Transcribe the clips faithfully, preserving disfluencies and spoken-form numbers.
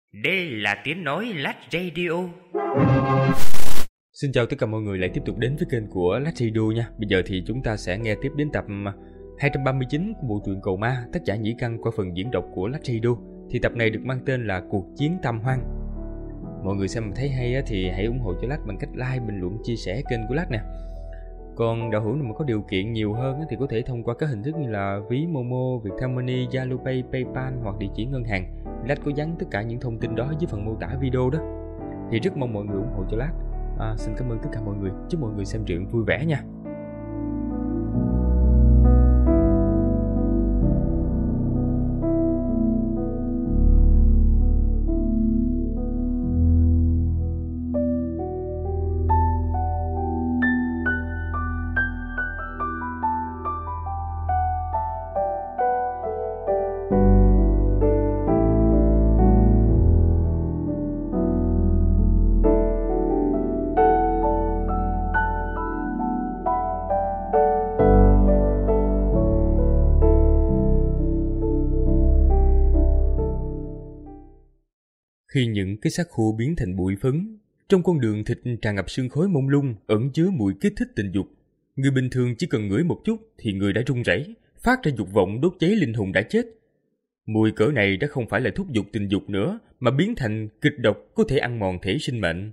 Đây là tiếng nói Lách Radio. Xin chào tất cả mọi người lại tiếp tục đến với kênh của Lách Radio nha. Bây giờ thì chúng ta sẽ nghe tiếp đến tập hai trăm ba mươi chín của bộ truyện Cầu Ma, tác giả Nhĩ Căn qua phần diễn đọc của Lách Radio. Thì tập này được mang tên là Cuộc Chiến Tam Hoang. Mọi người xem mà thấy hay thì hãy ủng hộ cho Lách bằng cách like, bình luận, chia sẻ kênh của Lách nè. Còn đạo hữu nào mà có điều kiện nhiều hơn thì có thể thông qua các hình thức như là ví Momo, Viettel Money, Zalo Pay, PayPal hoặc địa chỉ ngân hàng. Lách có dán tất cả những thông tin đó dưới phần mô tả video đó. Thì rất mong mọi người ủng hộ cho Lách. À, xin cảm ơn tất cả mọi người. Chúc mọi người xem truyện vui vẻ nha. Khi những cái xác khô biến thành bụi phấn, trong con đường thịt tràn ngập sương khói mông lung ẩn chứa mùi kích thích tình dục. Người bình thường chỉ cần ngửi một chút thì người đã run rẩy, phát ra dục vọng đốt cháy linh hồn đã chết. Mùi cỡ này đã không phải là thúc giục tình dục nữa, mà biến thành kịch độc có thể ăn mòn thể sinh mệnh.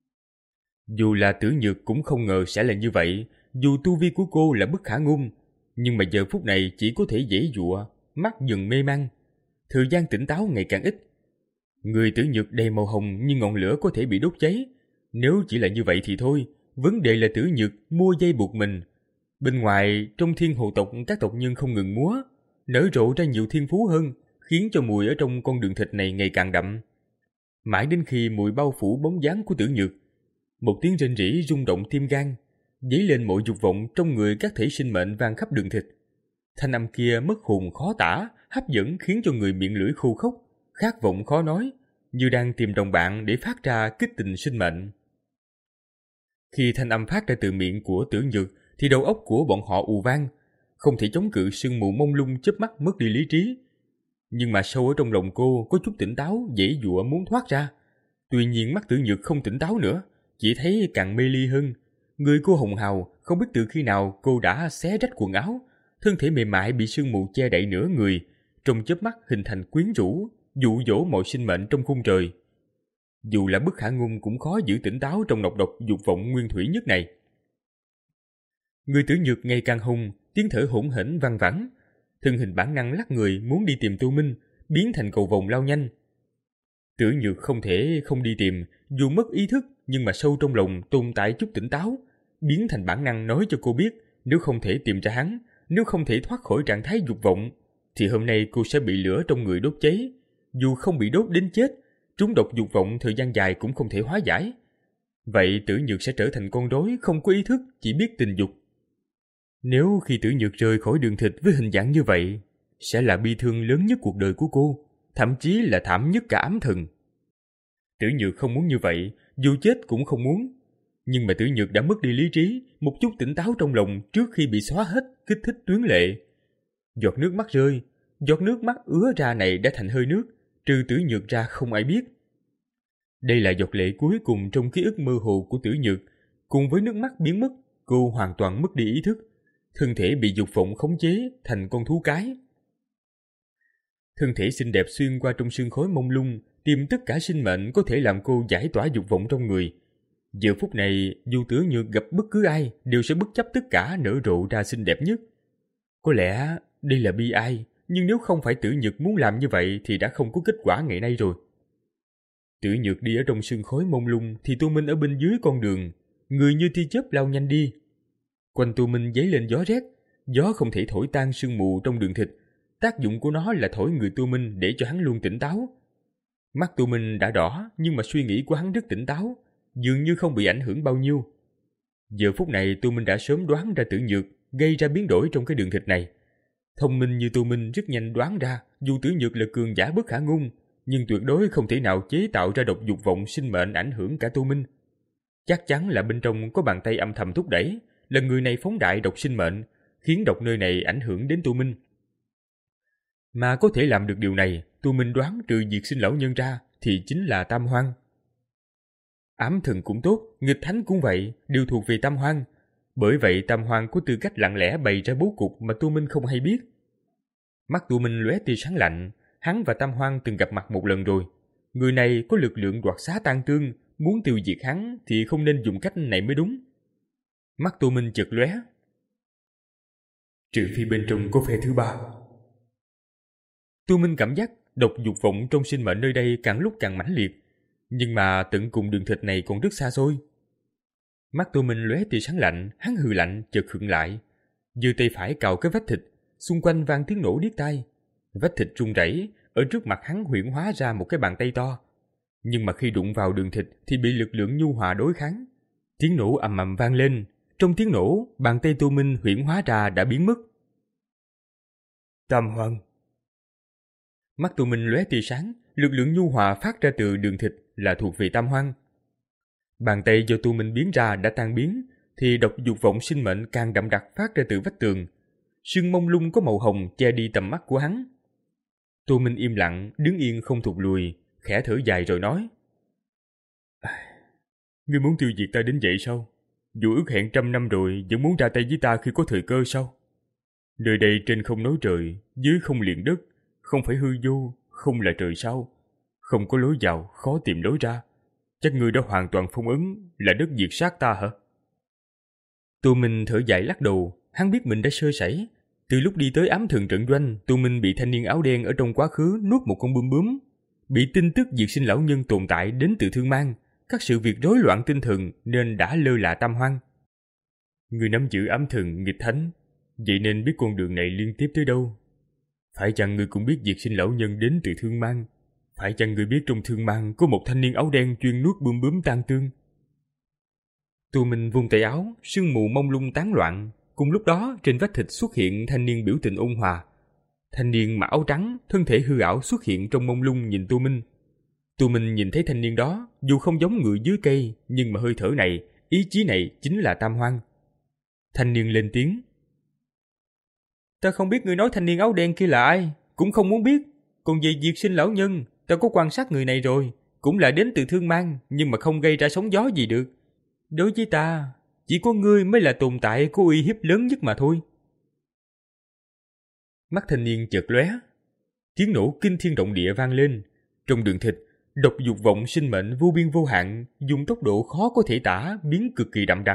Dù là Tử Nhược cũng không ngờ sẽ là như vậy, dù tu vi của cô là bất khả ngôn, nhưng mà giờ phút này chỉ có thể giãy giụa, mắt dần mê man, thời gian tỉnh táo ngày càng ít. Người Tử Nhược đầy màu hồng như ngọn lửa có thể bị đốt cháy. Nếu chỉ là như vậy thì thôi, vấn đề là Tử Nhược mua dây buộc mình. Bên ngoài, trong thiên hồ tộc các tộc nhân không ngừng múa, nở rộ ra nhiều thiên phú hơn, khiến cho mùi ở trong con đường thịt này ngày càng đậm. Mãi đến khi mùi bao phủ bóng dáng của Tử Nhược, một tiếng rên rỉ rung động tim gan, dấy lên mọi dục vọng trong người các thể sinh mệnh vang khắp đường thịt. Thanh âm kia mất hồn khó tả, hấp dẫn khiến cho người miệng lưỡi khô khốc, khát vọng khó nói, như đang tìm đồng bạn để phát ra kích tình sinh mệnh. Khi thanh âm phát ra từ miệng của Tử Nhược thì đầu óc của bọn họ ù vang, không thể chống cự sương mù mông lung chớp mắt mất đi lý trí. Nhưng mà sâu ở trong lòng cô có chút tỉnh táo, giãy giụa muốn thoát ra. Tuy nhiên mắt Tử Nhược không tỉnh táo nữa, chỉ thấy càng mê ly hơn. Người cô hồng hào, không biết từ khi nào cô đã xé rách quần áo, thân thể mềm mại bị sương mù che đậy nửa người, trong chớp mắt hình thành quyến rũ, dụ dỗ mọi sinh mệnh trong khung trời. Dù là bất khả ngôn cũng khó giữ tỉnh táo trong nọc độc dục vọng nguyên thủy nhất này. Người Tử Nhược ngày càng hùng, tiếng thở hỗn hển văng vẳng, thân hình bản năng lắc người muốn đi tìm Tô Minh, biến thành cầu vồng lao nhanh. Tử Nhược không thể không đi tìm, dù mất ý thức nhưng mà sâu trong lòng tồn tại chút tỉnh táo, biến thành bản năng nói cho cô biết nếu không thể tìm ra hắn, nếu không thể thoát khỏi trạng thái dục vọng, thì hôm nay cô sẽ bị lửa trong người đốt cháy. Dù không bị đốt đến chết, trúng độc dục vọng thời gian dài cũng không thể hóa giải. Vậy Tử Nhược sẽ trở thành con rối không có ý thức, chỉ biết tình dục. Nếu khi Tử Nhược rời khỏi đường thịt với hình dạng như vậy, sẽ là bi thương lớn nhất cuộc đời của cô, thậm chí là thảm nhất cả ám thần. Tử Nhược không muốn như vậy, dù chết cũng không muốn. Nhưng mà Tử Nhược đã mất đi lý trí, một chút tỉnh táo trong lòng trước khi bị xóa hết kích thích tuyến lệ. Giọt nước mắt rơi, giọt nước mắt ứa ra này đã thành hơi nước, trừ Tử Nhược ra không ai biết. Đây là giọt lệ cuối cùng trong ký ức mơ hồ của Tử Nhược. Cùng với nước mắt biến mất, cô hoàn toàn mất đi ý thức, thân thể bị dục vọng khống chế thành con thú cái. Thân thể xinh đẹp xuyên qua trong sương khói mông lung, tìm tất cả sinh mệnh có thể làm cô giải tỏa dục vọng trong người. Giờ phút này, dù Tử Nhược gặp bất cứ ai, đều sẽ bất chấp tất cả nở rộ ra xinh đẹp nhất. Có lẽ đây là bi ai, nhưng nếu không phải Tử Nhược muốn làm như vậy thì đã không có kết quả ngày nay rồi. Tử Nhược đi ở trong sương khói mông lung thì Tô Minh ở bên dưới con đường, người như tia chớp lao nhanh đi. Quanh Tô Minh dấy lên gió rét, gió không thể thổi tan sương mù trong đường thịt, tác dụng của nó là thổi người Tô Minh để cho hắn luôn tỉnh táo. Mắt Tô Minh đã đỏ nhưng mà suy nghĩ của hắn rất tỉnh táo, dường như không bị ảnh hưởng bao nhiêu. Giờ phút này Tô Minh đã sớm đoán ra Tử Nhược gây ra biến đổi trong cái đường thịt này. Thông minh như Tô Minh rất nhanh đoán ra, dù Tử Nhược là cường giả bất khả ngôn, nhưng tuyệt đối không thể nào chế tạo ra độc dục vọng sinh mệnh ảnh hưởng cả Tô Minh. Chắc chắn là bên trong có bàn tay âm thầm thúc đẩy, là người này phóng đại độc sinh mệnh, khiến độc nơi này ảnh hưởng đến Tô Minh. Mà có thể làm được điều này, Tô Minh đoán trừ diệt sinh lão nhân ra, thì chính là tam hoang. Ám thần cũng tốt, nghịch thánh cũng vậy, đều thuộc về tam hoang. Bởi vậy tam hoang có tư cách lặng lẽ bày ra bố cục mà Tô Minh không hay biết. Mắt Tô Minh lóe tia sáng lạnh, hắn và tam hoang từng gặp mặt một lần rồi. Người này có lực lượng đoạt xá tan tương, muốn tiêu diệt hắn thì không nên dùng cách này mới đúng. Mắt Tô Minh chợt lóe. Trừ phi bên trong có phe thứ ba. Tô Minh cảm giác độc dục vọng trong sinh mệnh nơi đây càng lúc càng mãnh liệt, nhưng mà tận cùng đường thịt này còn rất xa xôi. Mắt Tô Minh lóe tia sáng lạnh, hắn hừ lạnh chợt khựng lại, giơ tay phải cào cái vách thịt, xung quanh vang tiếng nổ điếc tai. Vách thịt rung rẩy, ở trước mặt hắn huyễn hóa ra một cái bàn tay to, nhưng mà khi đụng vào đường thịt thì bị lực lượng nhu hòa đối kháng. Tiếng nổ ầm ầm vang lên, trong tiếng nổ, bàn tay Tô Minh huyễn hóa ra đã biến mất. Tam hoang. Mắt Tô Minh lóe tia sáng, lực lượng nhu hòa phát ra từ đường thịt là thuộc về tam hoang. Bàn tay do Tô Minh biến ra đã tan biến, thì độc dục vọng sinh mệnh càng đậm đặc phát ra từ vách tường. Sương mông lung có màu hồng che đi tầm mắt của hắn. Tô Minh im lặng, đứng yên không thụt lùi, khẽ thở dài rồi nói: Ngươi muốn tiêu diệt ta đến vậy sao? Dù ước hẹn trăm năm rồi vẫn muốn ra tay với ta khi có thời cơ sao? Nơi đây trên không nói trời, dưới không liền đất, không phải hư vô, không là trời sao? Không có lối vào, khó tìm lối ra. Chắc ngươi đã hoàn toàn phong ấn, là đất diệt sát ta hả? Tô Minh thở dài lắc đầu, hắn biết mình đã sơ sẩy. Từ lúc đi tới ám thần trận doanh, Tô Minh bị thanh niên áo đen ở trong quá khứ nuốt một con bướm bướm, bị tin tức diệt sinh lão nhân tồn tại đến từ thương mang, các sự việc rối loạn tinh thần nên đã lơ là tam hoang. Người nắm giữ ám thần nghịch thánh, vậy nên biết con đường này liên tiếp tới đâu. Phải chăng người cũng biết diệt sinh lão nhân đến từ thương mang? Phải chăng người biết trong thương mang có một thanh niên áo đen chuyên nuốt bướm bướm tan tương? Tô Minh vung tay áo, sương mù mông lung tán loạn. Cùng lúc đó trên vách thịt xuất hiện thanh niên biểu tình ôn hòa. Thanh niên mặc áo trắng, thân thể hư ảo xuất hiện trong mông lung nhìn Tô Minh. Tô Minh nhìn thấy thanh niên đó, dù không giống người dưới cây, nhưng mà hơi thở này, ý chí này chính là tam hoang. Thanh niên lên tiếng: Ta không biết người nói thanh niên áo đen kia là ai, cũng không muốn biết. Còn về diệt sinh lão nhân, ta có quan sát người này rồi, cũng là đến từ thương mang, nhưng mà không gây ra sóng gió gì được. Đối với ta, chỉ có ngươi mới là tồn tại có uy hiếp lớn nhất mà thôi. Mắt thanh niên chợt lóe, tiếng nổ kinh thiên động địa vang lên. Trong đường thịt, độc dục vọng sinh mệnh vô biên vô hạn, dùng tốc độ khó có thể tả biến cực kỳ đậm đặc.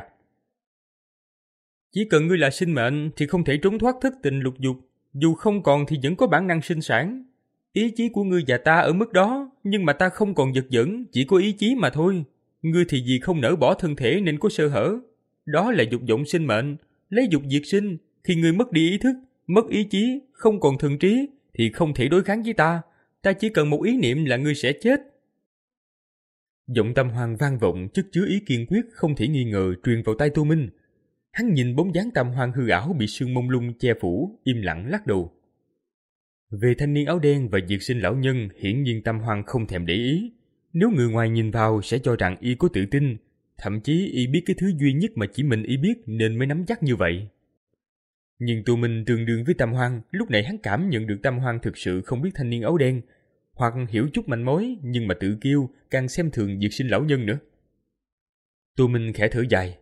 Chỉ cần ngươi là sinh mệnh thì không thể trốn thoát thất tình lục dục, dù không còn thì vẫn có bản năng sinh sản. Ý chí của ngươi và ta ở mức đó, nhưng mà ta không còn vật dẫn, chỉ có ý chí mà thôi. Ngươi thì vì không nỡ bỏ thân thể nên có sơ hở. Đó là dục vọng sinh mệnh, lấy dục diệt sinh. Khi ngươi mất đi ý thức, mất ý chí, không còn thần trí, thì không thể đối kháng với ta. Ta chỉ cần một ý niệm là ngươi sẽ chết. Giọng tam hoang vang vọng chất chứa ý kiên quyết không thể nghi ngờ truyền vào tai Tô Minh. Hắn nhìn bóng dáng tam hoang hư ảo bị sương mông lung che phủ, im lặng lắc đầu. Về thanh niên áo đen và diệt sinh lão nhân, hiển nhiên tam hoang không thèm để ý. Nếu người ngoài nhìn vào sẽ cho rằng y có tự tin, thậm chí y biết cái thứ duy nhất mà chỉ mình y biết nên mới nắm chắc như vậy. Nhưng Tô Minh tương đương với tam hoang, lúc này hắn cảm nhận được tam hoang thực sự không biết thanh niên áo đen, hoặc hiểu chút manh mối nhưng mà tự kiêu, càng xem thường diệt sinh lão nhân nữa. Tô Minh khẽ thở dài.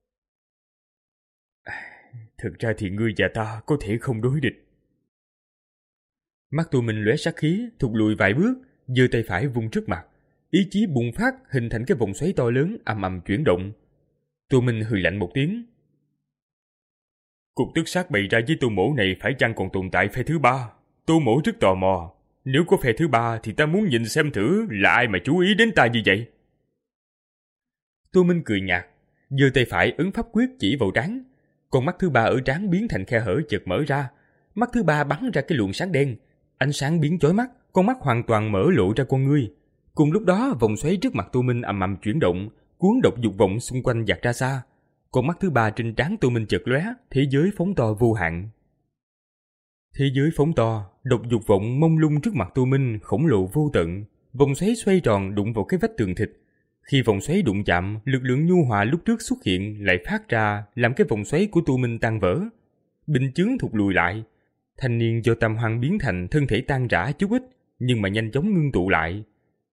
Thực ra thì ngươi và ta có thể không đối địch. Mắt Tô Minh lóe sát khí, thụt lùi vài bước, giơ tay phải vung trước mặt, ý chí bùng phát hình thành cái vòng xoáy to lớn ầm ầm chuyển động. Tô Minh hừ lạnh một tiếng. Cuộc tức sát bày ra với Tô Mỗ này phải chăng còn tồn tại phe thứ ba? Tô Mỗ rất tò mò. Nếu có phe thứ ba thì ta muốn nhìn xem thử là ai mà chú ý đến ta như vậy. Tô Minh cười nhạt, giơ tay phải ấn pháp quyết chỉ vào trán. Con mắt thứ ba ở trán biến thành khe hở chợt mở ra. Mắt thứ ba bắn ra cái luồng sáng đen. Ánh sáng biến chói mắt, con mắt hoàn toàn mở lộ ra con ngươi. Cùng lúc đó vòng xoáy trước mặt Tô Minh ầm ầm chuyển động, cuốn độc dục vọng xung quanh dạt ra xa. Con mắt thứ ba trên trán Tô Minh chợt lóe, thế giới phóng to vô hạn. Thế giới phóng to, độc dục vọng mông lung trước mặt Tô Minh khổng lồ vô tận. Vòng xoáy xoay tròn đụng vào cái vách tường thịt. Khi vòng xoáy đụng chạm, lực lượng nhu hòa lúc trước xuất hiện lại phát ra làm cái vòng xoáy của Tô Minh tan vỡ. Bình chướng thụt lùi lại. Thanh niên do tam hoang biến thành thân thể tan rã chút ít, nhưng mà nhanh chóng ngưng tụ lại.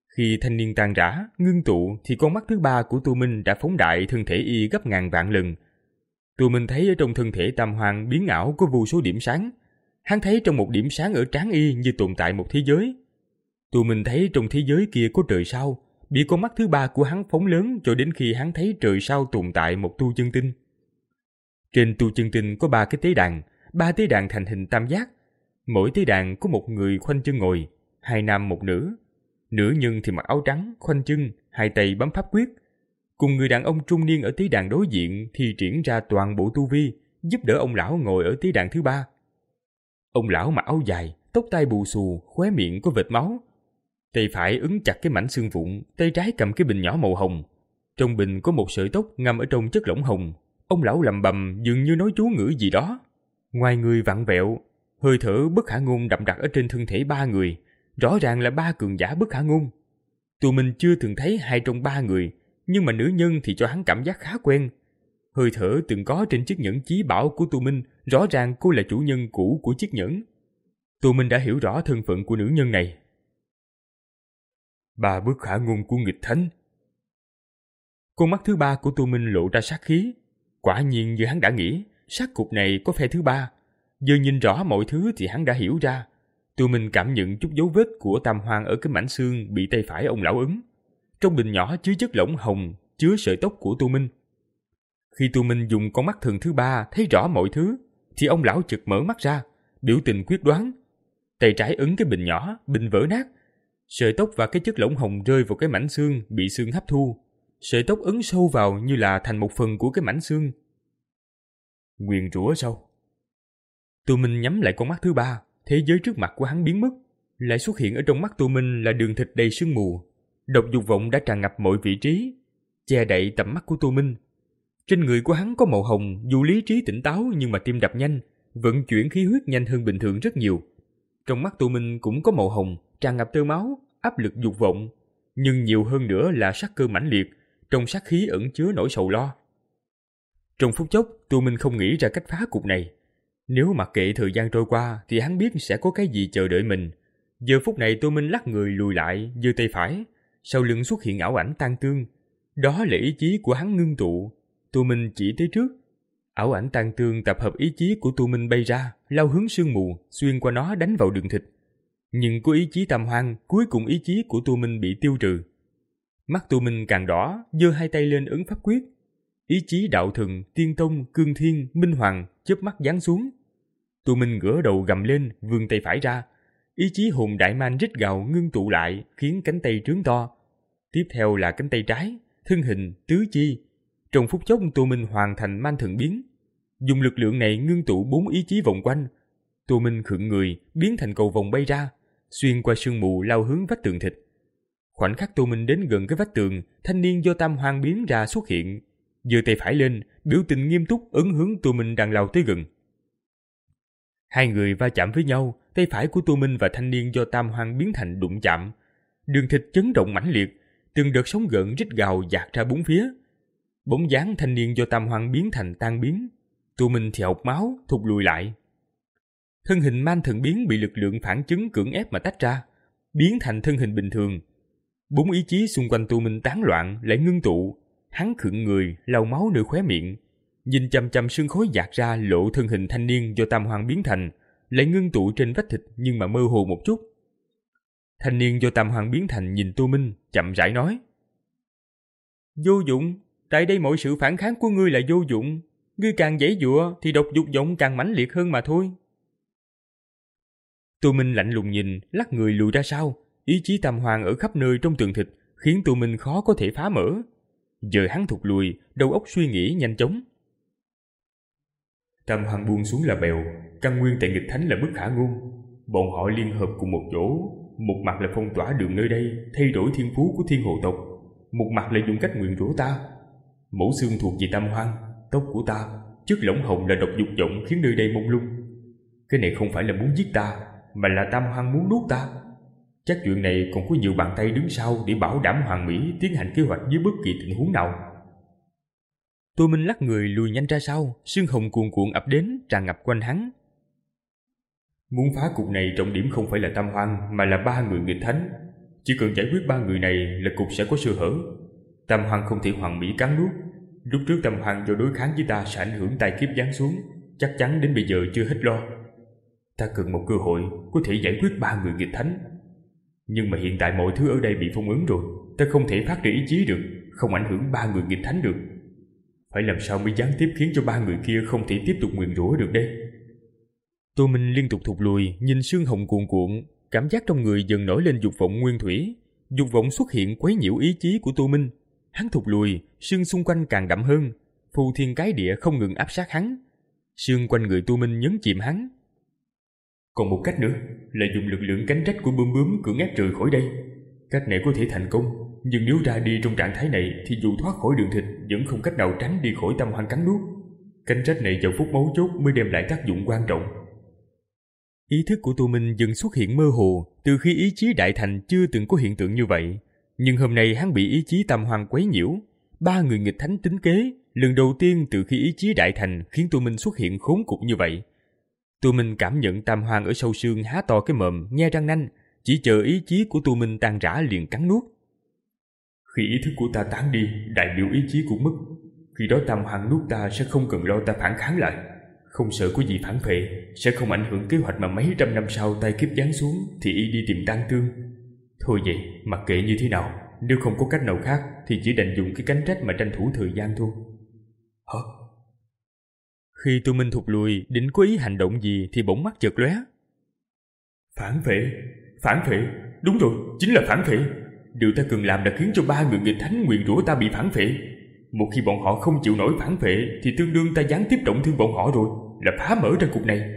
Khi thanh niên tan rã, ngưng tụ thì con mắt thứ ba của Tu Minh đã phóng đại thân thể y gấp ngàn vạn lần. Tu Minh thấy ở trong thân thể Tam Hoang biến ảo có vô số điểm sáng. Hắn thấy trong một điểm sáng ở trán y như tồn tại một thế giới. Tu Minh thấy trong thế giới kia có trời sao, bị con mắt thứ ba của hắn phóng lớn cho đến khi hắn thấy trời sao tồn tại một tu chân tinh. Trên tu chân tinh có ba cái tế đàn, ba tế đàn thành hình tam giác. Mỗi tế đàn có một người khoanh chân ngồi, hai nam một nữ. Nữ nhân thì mặc áo trắng, khoanh chân, hai tay bấm pháp quyết. Cùng người đàn ông trung niên ở tế đàn đối diện thì triển ra toàn bộ tu vi, giúp đỡ ông lão ngồi ở tế đàn thứ ba. Ông lão mặc áo dài, tóc tai bù xù, khóe miệng có vệt máu. Tay phải ấn chặt cái mảnh xương vụn, tay trái cầm cái bình nhỏ màu hồng. Trong bình có một sợi tóc ngâm ở trong chất lỏng hồng. Ông lão lầm bầm dường như nói chú ngữ gì đó. Ngoài người vặn vẹo, hơi thở bất khả ngôn đậm đặc ở trên thân thể ba người, rõ ràng là ba cường giả bất khả ngôn. Tụi mình chưa từng thấy hai trong ba người, nhưng mà nữ nhân thì cho hắn cảm giác khá quen. Hơi thở từng có trên chiếc nhẫn chí bảo của Tu Minh, rõ ràng cô là chủ nhân cũ của chiếc nhẫn. Tu Minh đã hiểu rõ thân phận của nữ nhân này. Ba bất khả ngôn của nghịch thánh. Con mắt thứ ba của Tu Minh lộ ra sát khí. Quả nhiên như hắn đã nghĩ, sát cục này có phe thứ ba. Giờ nhìn rõ mọi thứ thì hắn đã hiểu ra. Tu Minh cảm nhận chút dấu vết của Tam Hoang ở cái mảnh xương bị tay phải ông lão ấn. Trong bình nhỏ chứa chất lỏng hồng, chứa sợi tóc của Tu Minh. Khi Tu Minh dùng con mắt thường thứ ba thấy rõ mọi thứ, thì ông lão chợt mở mắt ra, biểu tình quyết đoán. Tay trái ấn cái bình nhỏ, bình vỡ nát. Sợi tóc và cái chất lỏng hồng rơi vào cái mảnh xương, bị xương hấp thu. Sợi tóc ấn sâu vào như là thành một phần của cái mảnh xương. Nguyền rủa sao? Tu Minh nhắm lại con mắt thứ ba, thế giới trước mặt của hắn biến mất. Lại xuất hiện ở trong mắt Tu Minh là đường thịt đầy sương mù. Độc dục vọng đã tràn ngập mọi vị trí, che đậy tầm mắt của Tu Minh. Trên người của hắn có màu hồng, dù lý trí tỉnh táo nhưng mà tim đập nhanh, vận chuyển khí huyết nhanh hơn bình thường rất nhiều. Trong mắt Tu Minh cũng có màu hồng, tràn ngập tơ máu, áp lực dục vọng, nhưng nhiều hơn nữa là sát cơ mãnh liệt, trong sát khí ẩn chứa nỗi sầu lo. Trong phút chốc, Tu Minh không nghĩ ra cách phá cục này. Nếu mặc kệ thời gian trôi qua thì hắn biết sẽ có cái gì chờ đợi mình. Giờ phút này Tu Minh lắc người lùi lại, giơ tay phải, sau lưng xuất hiện ảo ảnh tan tương. Đó là ý chí của hắn ngưng tụ. Tu Minh chỉ tới trước. Ảo ảnh tan tương tập hợp ý chí của Tu Minh bay ra, lao hướng sương mù, xuyên qua nó đánh vào đường thịt. Nhưng có ý chí Tam Hoang, cuối cùng ý chí của Tu Minh bị tiêu trừ. Mắt Tu Minh càng đỏ, giơ hai tay lên ấn pháp quyết. Ý chí đạo thần, tiên tông, cương thiên, minh hoàng chớp mắt giáng xuống. Tu Minh ngửa đầu gầm lên, vươn tay phải ra. Ý chí hồn đại man rít gào ngưng tụ lại, khiến cánh tay trướng to. Tiếp theo là cánh tay trái, thân hình, tứ chi. Trong phút chốc Tu Minh hoàn thành man thần biến. Dùng lực lượng này ngưng tụ bốn ý chí vòng quanh. Tu Minh khựng người, biến thành cầu vòng bay ra, xuyên qua sương mù lao hướng vách tường thịt. Khoảnh khắc Tu Minh đến gần cái vách tường, thanh niên do Tam Hoang biến ra xuất hiện. Giơ tay phải lên, biểu tình nghiêm túc ấn hướng Tu Minh đang lao tới gần. Hai người va chạm với nhau, tay phải của Tu Minh và thanh niên do Tam Hoang biến thành đụng chạm. Đường thịt chấn động mãnh liệt, từng đợt sóng gợn rít gào dạt ra bốn phía. Bóng dáng thanh niên do Tam Hoang biến thành tan biến. Tu Minh thì hộc máu, thụt lùi lại. Thân hình man thần biến bị lực lượng phản chấn cưỡng ép mà tách ra, biến thành thân hình bình thường. Bốn ý chí xung quanh Tu Minh tán loạn lại ngưng tụ. Hắn khựng người, lau máu nơi khóe miệng, nhìn chằm chằm sương khói dạt ra lộ thân hình thanh niên do Tam Hoang biến thành, lại ngưng tụ trên vách thịt nhưng mà mơ hồ một chút. Thanh niên do Tam Hoang biến thành nhìn Tu Minh, chậm rãi nói: Vô dụng, tại đây mọi sự phản kháng của ngươi là vô dụng. Ngươi càng giãy giụa thì độc dục vọng càng mãnh liệt hơn mà thôi. Tu Minh lạnh lùng nhìn, lắc người lùi ra sau. Ý chí Tam Hoang ở khắp nơi trong tường thịt khiến Tu Minh khó có thể phá mở. Giờ hắn thụt lùi, đầu óc suy nghĩ nhanh chóng. Tam Hoang buông xuống là bèo, căn nguyên tại nghịch thánh là bất khả ngôn. Bọn họ liên hợp cùng một chỗ, một mặt là phong tỏa đường nơi đây, thay đổi thiên phú của thiên hộ tộc, một mặt là dùng cách nguyền rủa ta. Mẫu xương thuộc về Tam Hoang, tóc của ta, chất lỏng hồng là độc dục vọng khiến nơi đây mông lung. Cái này không phải là muốn giết ta, mà là Tam Hoang muốn nuốt ta. Chắc chuyện này còn có nhiều bàn tay đứng sau để bảo đảm Hoàng Mỹ tiến hành kế hoạch với bất kỳ tình huống nào. Tu Minh lắc người lùi nhanh ra sau, sương hồng cuồn cuộn ập đến, tràn ngập quanh hắn. Muốn phá cục này trọng điểm không phải là Tam Hoang, mà là ba người nghịch thánh. Chỉ cần giải quyết ba người này là cục sẽ có sơ hở. Tam Hoang không thể hoàn mỹ cắn nuốt. Lúc trước Tam Hoang do đối kháng với ta sẽ ảnh hưởng tai kiếp giáng xuống, chắc chắn đến bây giờ chưa hết lo. Ta cần một cơ hội có thể giải quyết ba người nghịch thánh. Nhưng mà hiện tại mọi thứ ở đây bị phong ấn rồi, ta không thể phát ra ý chí được, không ảnh hưởng ba người nghịch thánh được. Phải làm sao mới gián tiếp khiến cho ba người kia không thể tiếp tục nguyền rủa được đây? Tô Minh liên tục thụt lùi, nhìn xương hồng cuồn cuộn, cảm giác trong người dần nổi lên dục vọng nguyên thủy. Dục vọng xuất hiện quấy nhiễu ý chí của Tô Minh. Hắn thụt lùi, xương xung quanh càng đậm hơn, phù thiên cái địa không ngừng áp sát hắn. Xương quanh người Tô Minh nhấn chìm hắn. Còn một cách nữa là dùng lực lượng cánh trách của bướm bướm cưỡng ép rời khỏi đây. Cách này có thể thành công, nhưng nếu ra đi trong trạng thái này thì dù thoát khỏi đường thịt vẫn không cách nào tránh đi khỏi Tam Hoang cắn nuốt. Cánh trách này vào phút mấu chốt mới đem lại tác dụng quan trọng. Ý thức của Tô Minh dần xuất hiện mơ hồ, từ khi ý chí đại thành chưa từng có hiện tượng như vậy. Nhưng hôm nay hắn bị ý chí Tam Hoang quấy nhiễu. Ba người nghịch thánh tính kế, lần đầu tiên từ khi ý chí đại thành khiến Tô Minh xuất hiện khốn cục như vậy. Tô Minh cảm nhận Tam Hoang ở sâu xương há to cái mồm, nhe răng nanh, chỉ chờ ý chí của Tô Minh tan rã liền cắn nuốt. Khi ý thức của ta tán đi, đại biểu ý chí cũng mất. Khi đó Tam Hoang nuốt ta sẽ không cần lo ta phản kháng lại, không sợ có gì phản phệ, sẽ không ảnh hưởng kế hoạch mà mấy trăm năm sau tai kiếp giáng xuống thì y đi tìm tang tương. Thôi vậy, mặc kệ như thế nào, nếu không có cách nào khác thì chỉ đành dùng cái cánh trách mà tranh thủ thời gian thôi. Hả? Khi Tô Minh thụt lùi, định có ý hành động gì thì bỗng mắt chợt lóe. Phản phệ, phản phệ, đúng rồi, chính là phản phệ. Điều ta cần làm là khiến cho ba người nghịch thánh nguyền rủa ta bị phản phệ. Một khi bọn họ không chịu nổi phản phệ thì tương đương ta gián tiếp trọng thương bọn họ rồi, là phá mở ra cục này.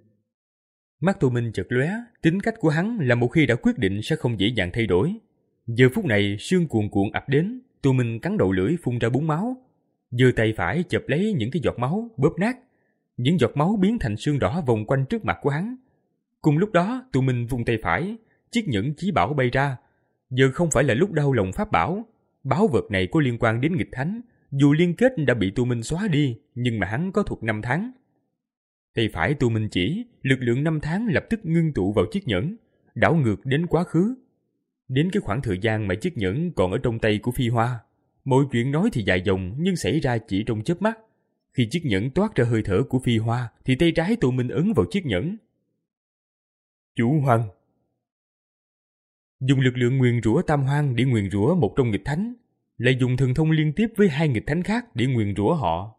Mắt Tô Minh chợt lóe, tính cách của hắn là một khi đã quyết định sẽ không dễ dàng thay đổi. Giờ phút này sương cuồn cuộn ập đến, Tô Minh cắn đầu lưỡi phun ra búng máu, giơ tay phải chộp lấy những cái giọt máu bóp nát. Những giọt máu biến thành sương đỏ vòng quanh trước mặt của hắn. Cùng lúc đó Tô Minh vung tay phải, chiếc nhẫn chí bảo bay ra. Giờ không phải là lúc đau lòng pháp bảo. Báu vật này có liên quan đến nghịch thánh, dù liên kết đã bị Tô Minh xóa đi, nhưng mà hắn có thuật năm tháng. Tay phải Tô Minh chỉ, lực lượng năm tháng lập tức ngưng tụ vào chiếc nhẫn, đảo ngược đến quá khứ. Đến cái khoảng thời gian mà chiếc nhẫn còn ở trong tay của Phi Hoa. Mọi chuyện nói thì dài dòng nhưng xảy ra chỉ trong chớp mắt. Khi chiếc nhẫn toát ra hơi thở của Phi Hoa thì tay trái Tô Minh ấn vào chiếc nhẫn. Chủ Hoang. Dùng lực lượng nguyền rủa Tam Hoang để nguyền rủa một trong nghịch thánh, lại dùng thần thông liên tiếp với hai nghịch thánh khác để nguyền rủa họ.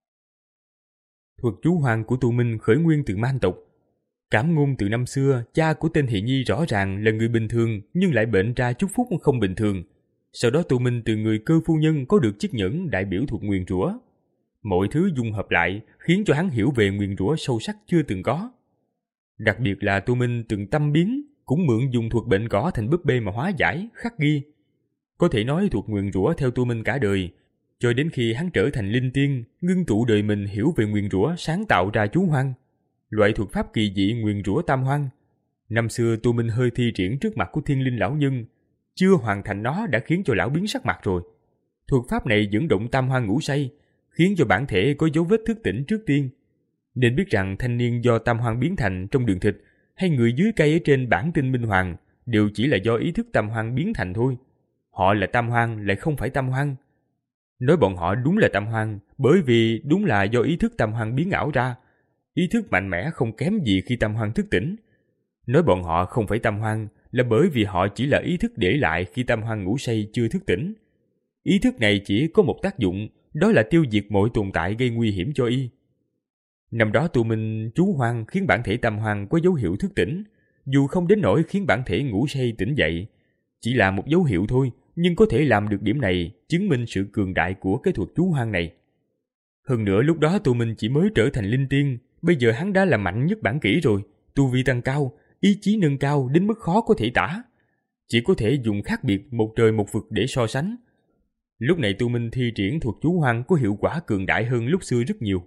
Thuật chú Hoang của Tô Minh khởi nguyên từ man tộc. Cảm ngôn từ năm xưa, cha của tên Thị Nhi rõ ràng là người bình thường nhưng lại bệnh ra chút phúc không bình thường. Sau đó Tô Minh từ người Cơ phu nhân có được chiếc nhẫn đại biểu thuật nguyền rủa. Mọi thứ dung hợp lại khiến cho hắn hiểu về nguyền rủa sâu sắc chưa từng có. Đặc biệt là Tô Minh từng tâm biến, cũng mượn dùng thuật bệnh cỏ thành búp bê mà hóa giải, khắc ghi. Có thể nói thuật nguyền rủa theo Tô Minh cả đời, cho đến khi hắn trở thành linh tiên, ngưng tụ đời mình hiểu về nguyền rủa, sáng tạo ra chú Hoang, loại thuật pháp kỳ dị nguyền rủa Tam Hoang. Năm xưa Tô Minh hơi thi triển trước mặt của Thiên Linh lão nhân, chưa hoàn thành nó đã khiến cho lão biến sắc mặt rồi. Thuật pháp này dẫn động Tam Hoang ngủ say, khiến cho bản thể có dấu vết thức tỉnh trước tiên. Nên biết rằng thanh niên do Tam Hoang biến thành trong đường thịt hay người dưới cây ở trên bản tinh Minh Hoàng đều chỉ là do ý thức Tam Hoang biến thành thôi. Họ là Tam Hoang lại không phải Tam Hoang. Nói bọn họ đúng là Tam Hoang bởi vì đúng là do ý thức Tam Hoang biến ảo ra. Ý thức mạnh mẽ không kém gì khi Tam Hoang thức tỉnh. Nói bọn họ không phải Tam Hoang là bởi vì họ chỉ là ý thức để lại khi Tam Hoang ngủ say chưa thức tỉnh. Ý thức này chỉ có một tác dụng, đó là tiêu diệt mọi tồn tại gây nguy hiểm cho y. Năm đó Tô Minh chú Hoang khiến bản thể Tam Hoang có dấu hiệu thức tỉnh, dù không đến nỗi khiến bản thể ngủ say tỉnh dậy. Chỉ là một dấu hiệu thôi, nhưng có thể làm được điểm này, chứng minh sự cường đại của cái thuật chú Hoang này. Hơn nữa lúc đó Tô Minh chỉ mới trở thành linh tiên, bây giờ hắn đã là mạnh nhất bản kỹ rồi, tu vi tăng cao, ý chí nâng cao đến mức khó có thể tả. Chỉ có thể dùng khác biệt một trời một vực để so sánh. Lúc này Tô Minh thi triển thuật chú Hoang có hiệu quả cường đại hơn lúc xưa rất nhiều.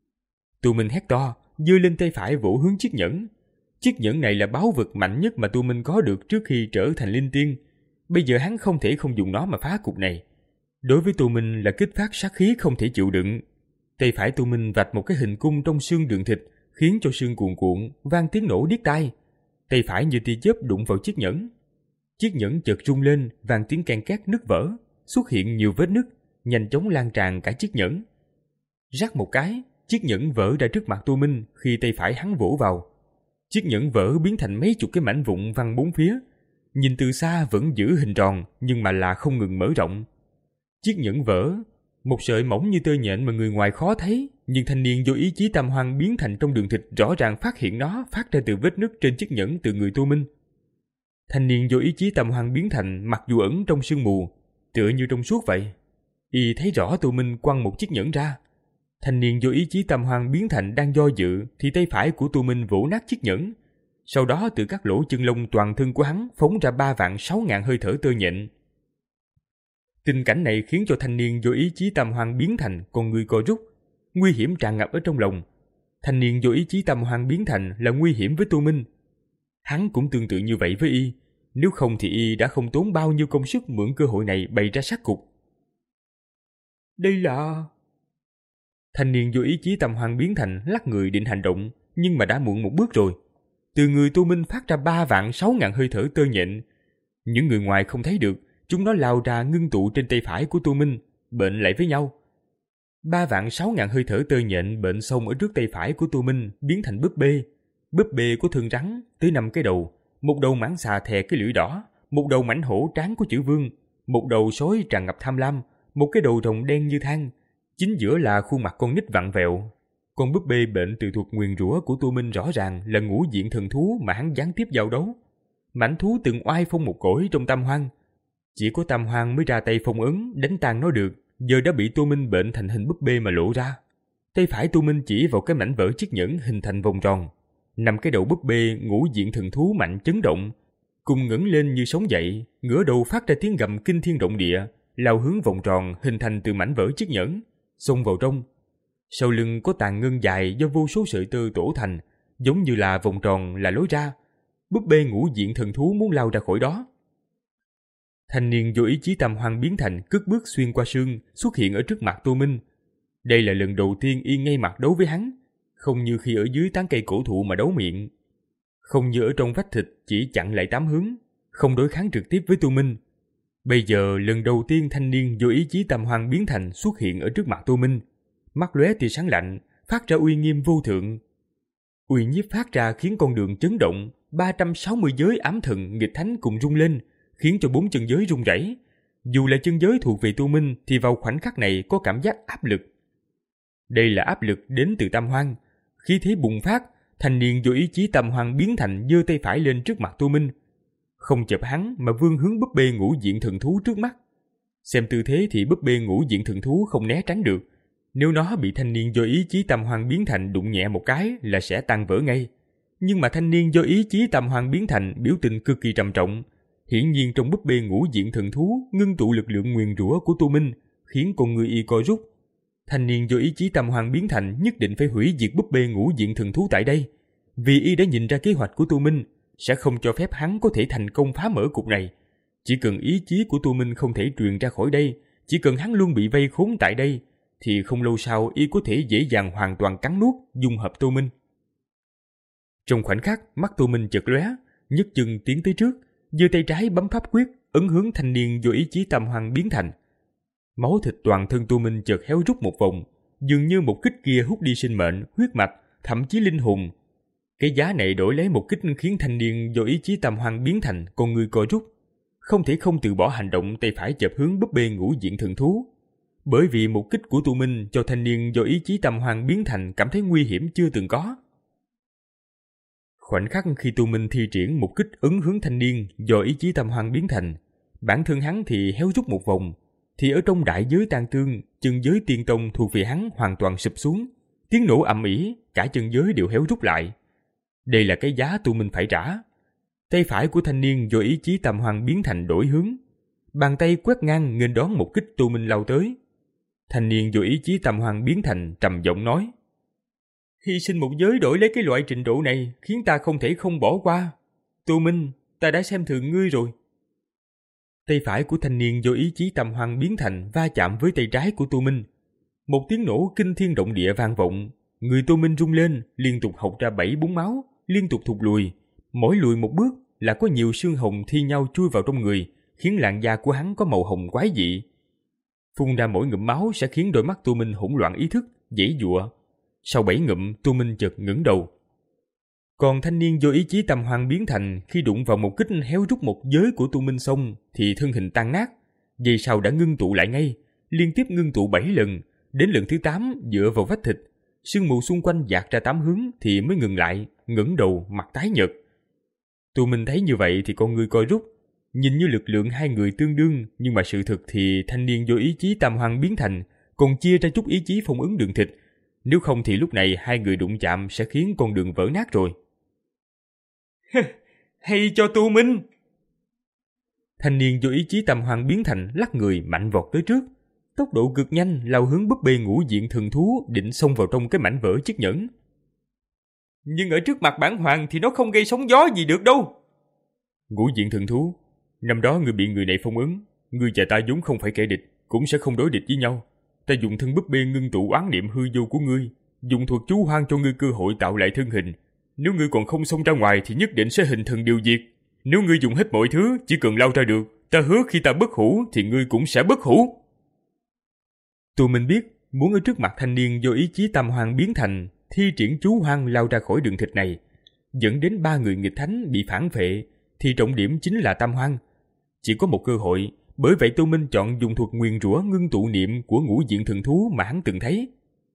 Tô Minh hét to, giơ lên tay phải vỗ hướng chiếc nhẫn. Chiếc nhẫn này là báu vật mạnh nhất mà Tô Minh có được trước khi trở thành linh tiên. Bây giờ hắn không thể không dùng nó mà phá cục này. Đối với Tô Minh là kích phát sát khí không thể chịu đựng. Tay phải Tô Minh vạch một cái hình cung trong xương đường thịt, khiến cho xương cuồn cuộn, vang tiếng nổ điếc tai. Tay phải như tia chớp đụng vào chiếc nhẫn. Chiếc nhẫn chợt rung lên, vang tiếng ken két nứt vỡ, xuất hiện nhiều vết nứt, nhanh chóng lan tràn cả chiếc nhẫn. Rắc một cái, chiếc nhẫn vỡ ra trước mặt Tô Minh khi tay phải hắn vỗ vào. Chiếc nhẫn vỡ biến thành mấy chục cái mảnh vụn văng bốn phía. Nhìn từ xa vẫn giữ hình tròn, nhưng mà là không ngừng mở rộng. Chiếc nhẫn vỡ, một sợi mỏng như tơ nhện mà người ngoài khó thấy, nhưng thanh niên do ý chí tam hoang biến thành trong đường thịt rõ ràng phát hiện nó phát ra từ vết nứt trên chiếc nhẫn từ người Tô Minh. Thanh niên do ý chí tam hoang biến thành mặc dù ẩn trong sương mù, tựa như trong suốt vậy. Y thấy rõ Tô Minh quăng một chiếc nhẫn ra. Thanh niên do ý chí tam hoang biến thành đang do dự thì tay phải của Tô Minh vỗ nát chiếc nhẫn. Sau đó từ các lỗ chân lông toàn thân của hắn phóng ra ba vạn sáu ngàn hơi thở tơ nhện. Tình cảnh này khiến cho thanh niên do ý chí tam hoang biến thành con người co rút, nguy hiểm tràn ngập ở trong lòng. Thanh niên do ý chí tam hoang biến thành là nguy hiểm với Tô Minh. Hắn cũng tương tự như vậy với Y, nếu không thì Y đã không tốn bao nhiêu công sức mượn cơ hội này bày ra sát cục. Đây là... Thanh niên do ý chí tam hoang biến thành lắc người định hành động, nhưng mà đã muộn một bước rồi. Từ người Tô Minh phát ra ba vạn sáu ngàn hơi thở tơ nhện. Những người ngoài không thấy được, chúng nó lao ra ngưng tụ trên tay phải của Tô Minh, bệnh lại với nhau. Ba vạn sáu ngàn hơi thở tơ nhện bệnh xông ở trước tay phải của Tô Minh biến thành búp bê. Búp bê có thân rắn tới năm cái đầu, một đầu mãng xà thè cái lưỡi đỏ, một đầu mãnh hổ trán của chữ vương, một đầu sói tràn ngập tham lam, một cái đầu rồng đen như than. Chính giữa là khuôn mặt con nít vặn vẹo. Con búp bê bệnh từ thuộc nguyền rủa của Tô Minh rõ ràng là ngũ diện thần thú mà hắn gián tiếp giao đấu. Mãnh thú từng oai phong một cõi trong Tam Hoang. Chỉ có Tam Hoang mới ra tay phong ấn đánh tan nó được, giờ đã bị Tô Minh bệnh thành hình búp bê mà lộ ra. Tay phải Tô Minh chỉ vào cái mảnh vỡ chiếc nhẫn hình thành vòng tròn. Nằm cái đầu búp bê ngũ diện thần thú mạnh chấn động, cùng ngẩng lên như sống dậy, ngửa đầu phát ra tiếng gầm kinh thiên động địa, lao hướng vòng tròn hình thành từ mảnh vỡ chiếc nhẫn, xông vào trong. Sau lưng có tàn ngân dài do vô số sợi tơ tổ thành, giống như là vòng tròn là lối ra. Búp bê ngũ diện thần thú muốn lao ra khỏi đó. Thanh niên do ý chí tam hoang biến thành cất bước xuyên qua sương, xuất hiện ở trước mặt Tô Minh. Đây là lần đầu tiên Y ngay mặt đấu với hắn, không như khi ở dưới tán cây cổ thụ mà đấu miệng. Không như ở trong vách thịt chỉ chặn lại tám hướng, không đối kháng trực tiếp với Tô Minh. Bây giờ lần đầu tiên thanh niên do ý chí tam hoang biến thành xuất hiện ở trước mặt Tô Minh. Mắt lóe tia sáng lạnh, phát ra uy nghiêm vô thượng. Uy nhiếp phát ra khiến con đường chấn động, ba trăm sáu mươi giới ám thần nghịch thánh cùng rung lên, khiến cho bốn chân giới rung rẩy. Dù là chân giới thuộc về Tô Minh thì vào khoảnh khắc này có cảm giác áp lực. Đây là áp lực đến từ Tam Hoang. Khí thế bùng phát, thanh niên do ý chí Tam Hoang biến thành giơ tay phải lên trước mặt Tô Minh. Không chợp hắn mà vươn hướng búp bê ngũ diện thần thú trước mắt. Xem tư thế thì búp bê ngũ diện thần thú không né tránh được. Nếu nó bị thanh niên do ý chí Tam Hoang biến thành đụng nhẹ một cái là sẽ tan vỡ ngay. Nhưng mà thanh niên do ý chí Tam Hoang biến thành biểu tình cực kỳ trầm trọng. Hiển nhiên trong búp bê ngũ diện thần thú ngưng tụ lực lượng nguyền rủa của Tô Minh, khiến con người Y co rút. Thanh niên do ý chí Tam Hoang biến thành nhất định phải hủy diệt búp bê ngũ diện thần thú tại đây, vì Y đã nhìn ra kế hoạch của Tô Minh sẽ không cho phép hắn có thể thành công phá mở cục này. Chỉ cần ý chí của Tô Minh không thể truyền ra khỏi đây, chỉ cần hắn luôn bị vây khốn tại đây, thì không lâu sau Y có thể dễ dàng hoàn toàn cắn nuốt dung hợp Tô Minh. Trong khoảnh khắc mắt Tô Minh chợt lóe, nhấc chân tiến tới trước, giơ tay trái bấm pháp quyết ấn hướng thanh niên do ý chí Tam Hoang biến thành. Máu thịt toàn thân Tô Minh chợt héo rút một vòng, dường như một kích kia hút đi sinh mệnh, huyết mạch, thậm chí linh hồn. Cái giá này đổi lấy một kích khiến thanh niên do ý chí Tam Hoang biến thành con người co rút, không thể không từ bỏ hành động tay phải chợp hướng búp bê ngũ diện thần thú. Bởi vì một kích của Tô Minh cho thanh niên do ý chí Tam Hoang biến thành cảm thấy nguy hiểm chưa từng có. Khoảnh khắc khi Tô Minh thi triển một kích ấn hướng thanh niên do ý chí Tam Hoang biến thành, bản thân hắn thì héo rút một vòng, thì ở trong đại giới tan tương, chân giới tiên tông thuộc về hắn hoàn toàn sụp xuống, tiếng nổ ầm ĩ, cả chân giới đều héo rút lại. Đây là cái giá Tô Minh phải trả. Tay phải của thanh niên do ý chí Tam Hoang biến thành đổi hướng, bàn tay quét ngang nghênh đón một kích Tô Minh lao tới. Thanh niên do ý chí Tam Hoang biến thành trầm giọng nói: hy sinh một giới đổi lấy cái loại trình độ này khiến ta không thể không bỏ qua. Tô Minh, ta đã xem thường ngươi rồi. Tay phải của thanh niên do ý chí Tam Hoang biến thành va chạm với tay trái của Tô Minh. Một tiếng nổ kinh thiên động địa vang vọng, người Tô Minh rung lên, liên tục hộc ra bảy búng máu, liên tục thụt lùi. Mỗi lùi một bước, là có nhiều xương hồng thi nhau chui vào trong người, khiến làn da của hắn có màu hồng quái dị. Phun ra mỗi ngụm máu sẽ khiến đôi mắt Tu Minh hỗn loạn ý thức, giãy giụa. Sau bảy ngụm, Tu Minh chợt ngẩng đầu. Còn thanh niên do ý chí tam hoang biến thành khi đụng vào một kích héo rút một giới của Tu Minh xong thì thân hình tan nát, giây sau đã ngưng tụ lại ngay, liên tiếp ngưng tụ bảy lần, đến lần thứ tám dựa vào vách thịt, sương mù xung quanh dạt ra tám hướng thì mới ngừng lại, ngẩng đầu mặt tái nhợt. Tu Minh thấy như vậy thì con ngươi co rút, nhìn như lực lượng hai người tương đương, nhưng mà sự thực thì thanh niên do ý chí tam hoang biến thành còn chia ra chút ý chí phong ấn đường thịt, nếu không thì lúc này hai người đụng chạm sẽ khiến con đường vỡ nát rồi. Hay cho Tu Minh! Thanh niên do ý chí tam hoang biến thành lắc người mạnh vọt tới trước, tốc độ cực nhanh lao hướng búp bê ngũ diện thần thú định xông vào trong cái mảnh vỡ chiếc nhẫn. Nhưng ở trước mặt bản hoàng thì nó không gây sóng gió gì được đâu. Ngũ diện thần thú, năm đó người bị người này phong ấn, ngươi và ta vốn không phải kẻ địch, cũng sẽ không đối địch với nhau. Ta dùng thân búp bê ngưng tụ oán niệm hư vô của ngươi, dùng thuật chú hoang cho ngươi cơ hội tạo lại thân hình. Nếu ngươi còn không xông ra ngoài thì nhất định sẽ hình thần điều diệt. Nếu ngươi dùng hết mọi thứ, chỉ cần lao ra được, ta hứa khi ta bất hủ thì ngươi cũng sẽ bất hủ. Tu Minh biết, muốn ở trước mặt thanh niên do ý chí tam hoang biến thành, thi triển chú hoang lao ra khỏi đường thịt này, dẫn đến ba người nghịch thánh bị phản phệ, thì trọng điểm chính là tam hoang. Chỉ có một cơ hội, bởi vậy Tu Minh chọn dùng thuật nguyền rủa ngưng tụ niệm của ngũ diện thần thú mà hắn từng thấy.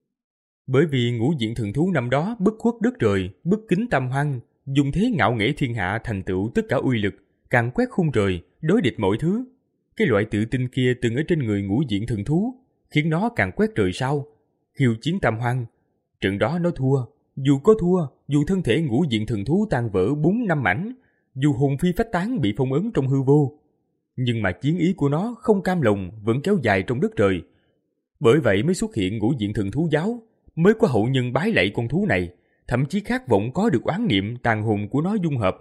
Bởi vì ngũ diện thần thú năm đó bất khuất đất trời, bất kính tam hoang, dùng thế ngạo nghễ thiên hạ thành tựu tất cả uy lực, càng quét khung trời, đối địch mọi thứ. Cái loại tự tin kia từng ở trên người ngũ diện thần thú, khiến nó càng quét trời sao, khiêu chiến tam hoang. Trận đó nó thua, dù có thua, dù thân thể ngũ diện thần thú tan vỡ bốn năm mảnh, dù hồn phi phách tán bị phong ấn trong hư vô, nhưng mà chiến ý của nó không cam lòng vẫn kéo dài trong đất trời. Bởi vậy mới xuất hiện ngũ diện thần thú giáo, mới có hậu nhân bái lạy con thú này, thậm chí khát vọng có được oán niệm tàn hồn của nó dung hợp.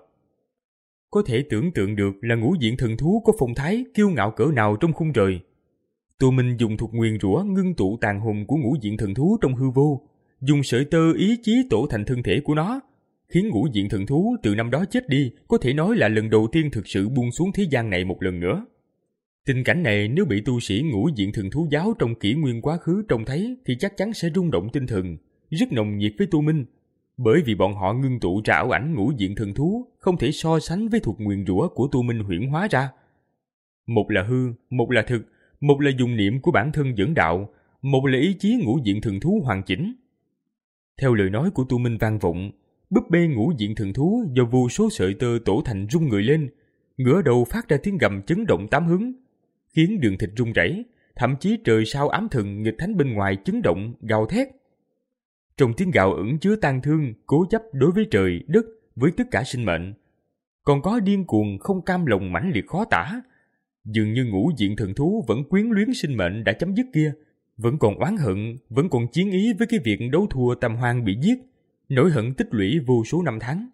Có thể tưởng tượng được là ngũ diện thần thú có phong thái kiêu ngạo cỡ nào trong khung trời. Tu Minh dùng thuật nguyền rủa ngưng tụ tàn hồn của ngũ diện thần thú trong hư vô, dùng sợi tơ ý chí tổ thành thân thể của nó, khiến ngũ diện thần thú từ năm đó chết đi có thể nói là lần đầu tiên thực sự buông xuống thế gian này một lần nữa. Tình cảnh này nếu bị tu sĩ ngũ diện thần thú giáo trong kỷ nguyên quá khứ trông thấy thì chắc chắn sẽ rung động tinh thần, rất nồng nhiệt với Tu Minh, bởi vì bọn họ ngưng tụ ra ảo ảnh ngũ diện thần thú không thể so sánh với thuật nguyền rủa của Tu Minh huyễn hóa ra. Một là hư, một là thực, một là dùng niệm của bản thân dẫn đạo, một là ý chí ngũ diện thần thú hoàn chỉnh. Theo lời nói của Tu Minh vang vọng, búp bê ngũ diện thần thú do vô số sợi tơ tổ thành rung người lên, ngửa đầu phát ra tiếng gầm chấn động tám hướng, khiến đường thịt rung rẩy, thậm chí trời sao ám thần nghịch thánh bên ngoài chấn động gào thét. Trong tiếng gào ẩn chứa tang thương, cố chấp đối với trời, đất, với tất cả sinh mệnh. Còn có điên cuồng không cam lòng mãnh liệt khó tả. Dường như ngũ diện thần thú vẫn quyến luyến sinh mệnh đã chấm dứt kia, vẫn còn oán hận, vẫn còn chiến ý với cái việc đấu thua tam hoang bị giết, nỗi hận tích lũy vô số năm tháng.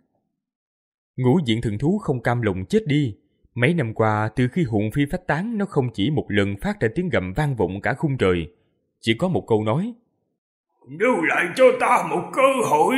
Ngũ diện thần thú không cam lòng chết đi. Mấy năm qua, từ khi hồn phi phách tán, nó không chỉ một lần phát ra tiếng gầm vang vọng cả khung trời. Chỉ có một câu nói: "Nếu lại cho ta một cơ hội."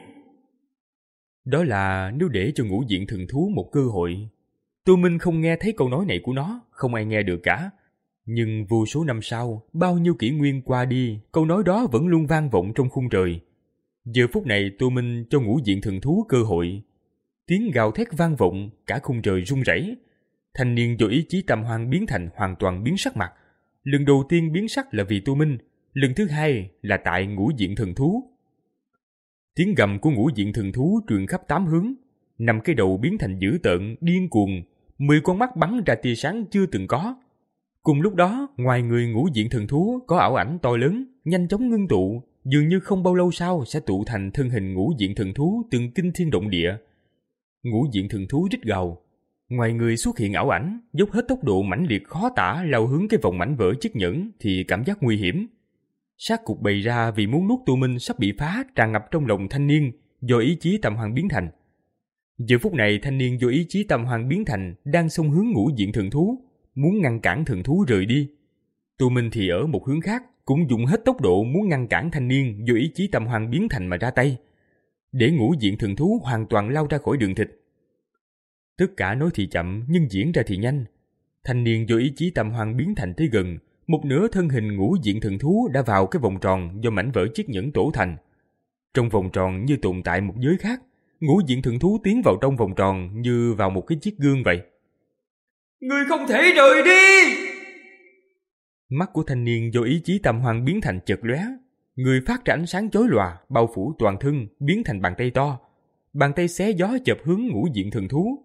Đó là nếu để cho ngũ diện thần thú một cơ hội. Tu Minh không nghe thấy câu nói này của nó, không ai nghe được cả. Nhưng vô số năm sau, bao nhiêu kỷ nguyên qua đi, câu nói đó vẫn luôn vang vọng trong khung trời. Giờ phút này Tu Minh cho ngũ diện thần thú cơ hội. Tiếng gào thét vang vọng, cả khung trời rung rẩy. Thanh niên do ý chí tam hoang biến thành hoàn toàn biến sắc mặt. Lần đầu tiên biến sắc là vì Tu Minh, lần thứ hai là tại ngũ diện thần thú. Tiếng gầm của ngũ diện thần thú truyền khắp tám hướng, năm cái đầu biến thành dữ tợn, điên cuồng, mười con mắt bắn ra tia sáng chưa từng có. Cùng lúc đó, ngoài người ngũ diện thần thú có ảo ảnh to lớn, nhanh chóng ngưng tụ, dường như không bao lâu sau sẽ tụ thành thân hình ngũ diện thần thú từng kinh thiên động địa. Ngũ diện thần thú rít gào, ngoài người xuất hiện ảo ảnh, dốc hết tốc độ mãnh liệt khó tả lao hướng cái vòng mảnh vỡ chiếc nhẫn thì cảm giác nguy hiểm. Sát cục bày ra vì muốn nuốt Tu Minh sắp bị phá tràn ngập trong lòng thanh niên do ý chí tam hoang biến thành. Giờ phút này thanh niên do ý chí tam hoang biến thành đang xông hướng ngũ diện thần thú, muốn ngăn cản thần thú rời đi. Tu Minh thì ở một hướng khác cũng dùng hết tốc độ muốn ngăn cản thanh niên do ý chí tam hoang biến thành mà ra tay, để ngũ diện thần thú hoàn toàn lao ra khỏi đường thịt. Tất cả nói thì chậm nhưng diễn ra thì nhanh. Thanh niên do ý chí tam hoang biến thành tới gần, một nửa thân hình ngũ diện thần thú đã vào cái vòng tròn do mảnh vỡ chiếc nhẫn tổ thành. Trong vòng tròn như tồn tại một giới khác, ngũ diện thần thú tiến vào trong vòng tròn như vào một cái chiếc gương vậy. Ngươi không thể rời đi! Mắt của thanh niên do ý chí tam hoang biến thành chợt lóe, người phát ra ánh sáng chói lòa, bao phủ toàn thân, biến thành bàn tay to. Bàn tay xé gió chộp hướng ngũ diện thần thú.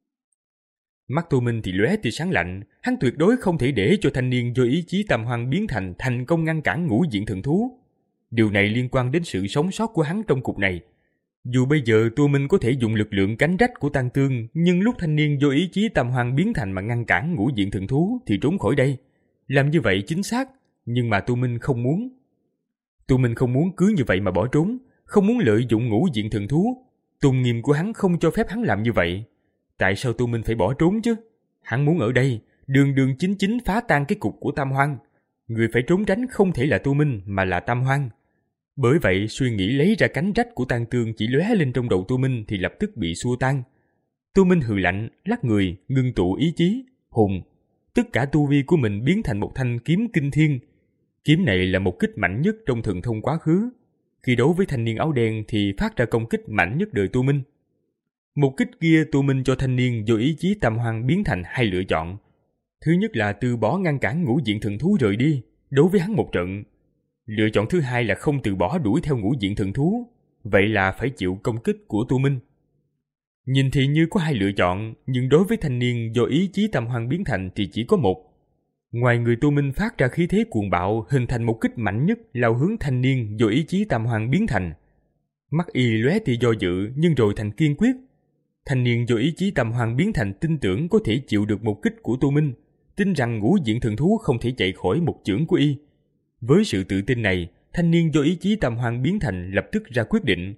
Mắt Tô Minh thì lóe tia sáng lạnh, hắn tuyệt đối không thể để cho thanh niên do ý chí tam hoang biến thành thành công ngăn cản ngũ diện thần thú. Điều này liên quan đến sự sống sót của hắn trong cục này. Dù bây giờ Tô Minh có thể dùng lực lượng cánh rách của Tăng Tương, nhưng lúc thanh niên do ý chí tam hoang biến thành mà ngăn cản ngũ diện thần thú thì trốn khỏi đây. Làm như vậy chính xác, nhưng mà Tô Minh không muốn. Tô Minh không muốn cứ như vậy mà bỏ trốn, không muốn lợi dụng ngũ diện thần thú. Tôn nghiêm của hắn không cho phép hắn làm như vậy. Tại sao Tô Minh phải bỏ trốn chứ? Hắn muốn ở đây, đường đường chính chính phá tan cái cục của Tam Hoang. Người phải trốn tránh không thể là Tô Minh mà là Tam Hoang. Bởi vậy suy nghĩ lấy ra cánh rách của Tang Tương chỉ lóe lên trong đầu Tô Minh thì lập tức bị xua tan. Tô Minh hừ lạnh, lắc người, ngưng tụ ý chí, hồn. Tất cả tu vi của mình biến thành một thanh kiếm kinh thiên. Kiếm này là một kích mạnh nhất trong thần thông quá khứ. Khi đấu với thanh niên áo đen thì phát ra công kích mạnh nhất đời Tô Minh. Một kích kia Tô Minh cho thanh niên do ý chí tam hoang biến thành hai lựa chọn. Thứ nhất là từ bỏ ngăn cản ngũ diện thần thú rời đi, đấu với hắn một trận. Lựa chọn thứ hai là không từ bỏ đuổi theo ngũ diện thần thú, vậy là phải chịu công kích của Tô Minh. Nhìn thì như có hai lựa chọn, nhưng đối với thanh niên do ý chí tam hoang biến thành thì chỉ có một. Ngoài người Tô Minh phát ra khí thế cuồng bạo hình thành một kích mạnh nhất lao hướng thanh niên do ý chí tam hoang biến thành. Mắt y lóe tia do dự nhưng rồi thành kiên quyết. Thanh niên do ý chí tam hoang biến thành tin tưởng có thể chịu được một kích của Tô Minh, tin rằng ngũ diện thần thú không thể chạy khỏi một chưởng của y. Với sự tự tin này, thanh niên do ý chí tam hoang biến thành lập tức ra quyết định.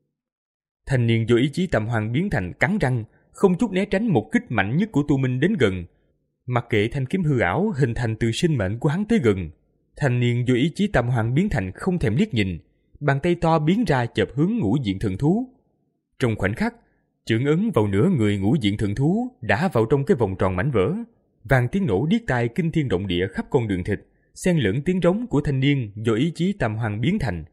Thanh niên do ý chí tam hoang biến thành cắn răng, không chút né tránh một kích mạnh nhất của Tô Minh đến gần. Mặc kệ thanh kiếm hư ảo hình thành từ sinh mệnh của hắn tới gần, thanh niên do ý chí tam hoang biến thành không thèm liếc nhìn, bàn tay to biến ra chộp hướng ngũ diện thần thú. Trong khoảnh khắc, chưởng ấn vào nửa người ngũ diện thần thú đã vào trong cái vòng tròn mảnh vỡ, vang tiếng nổ điếc tai kinh thiên động địa khắp con đường thịt, xen lẫn tiếng rống của thanh niên do ý chí tam hoang biến thành.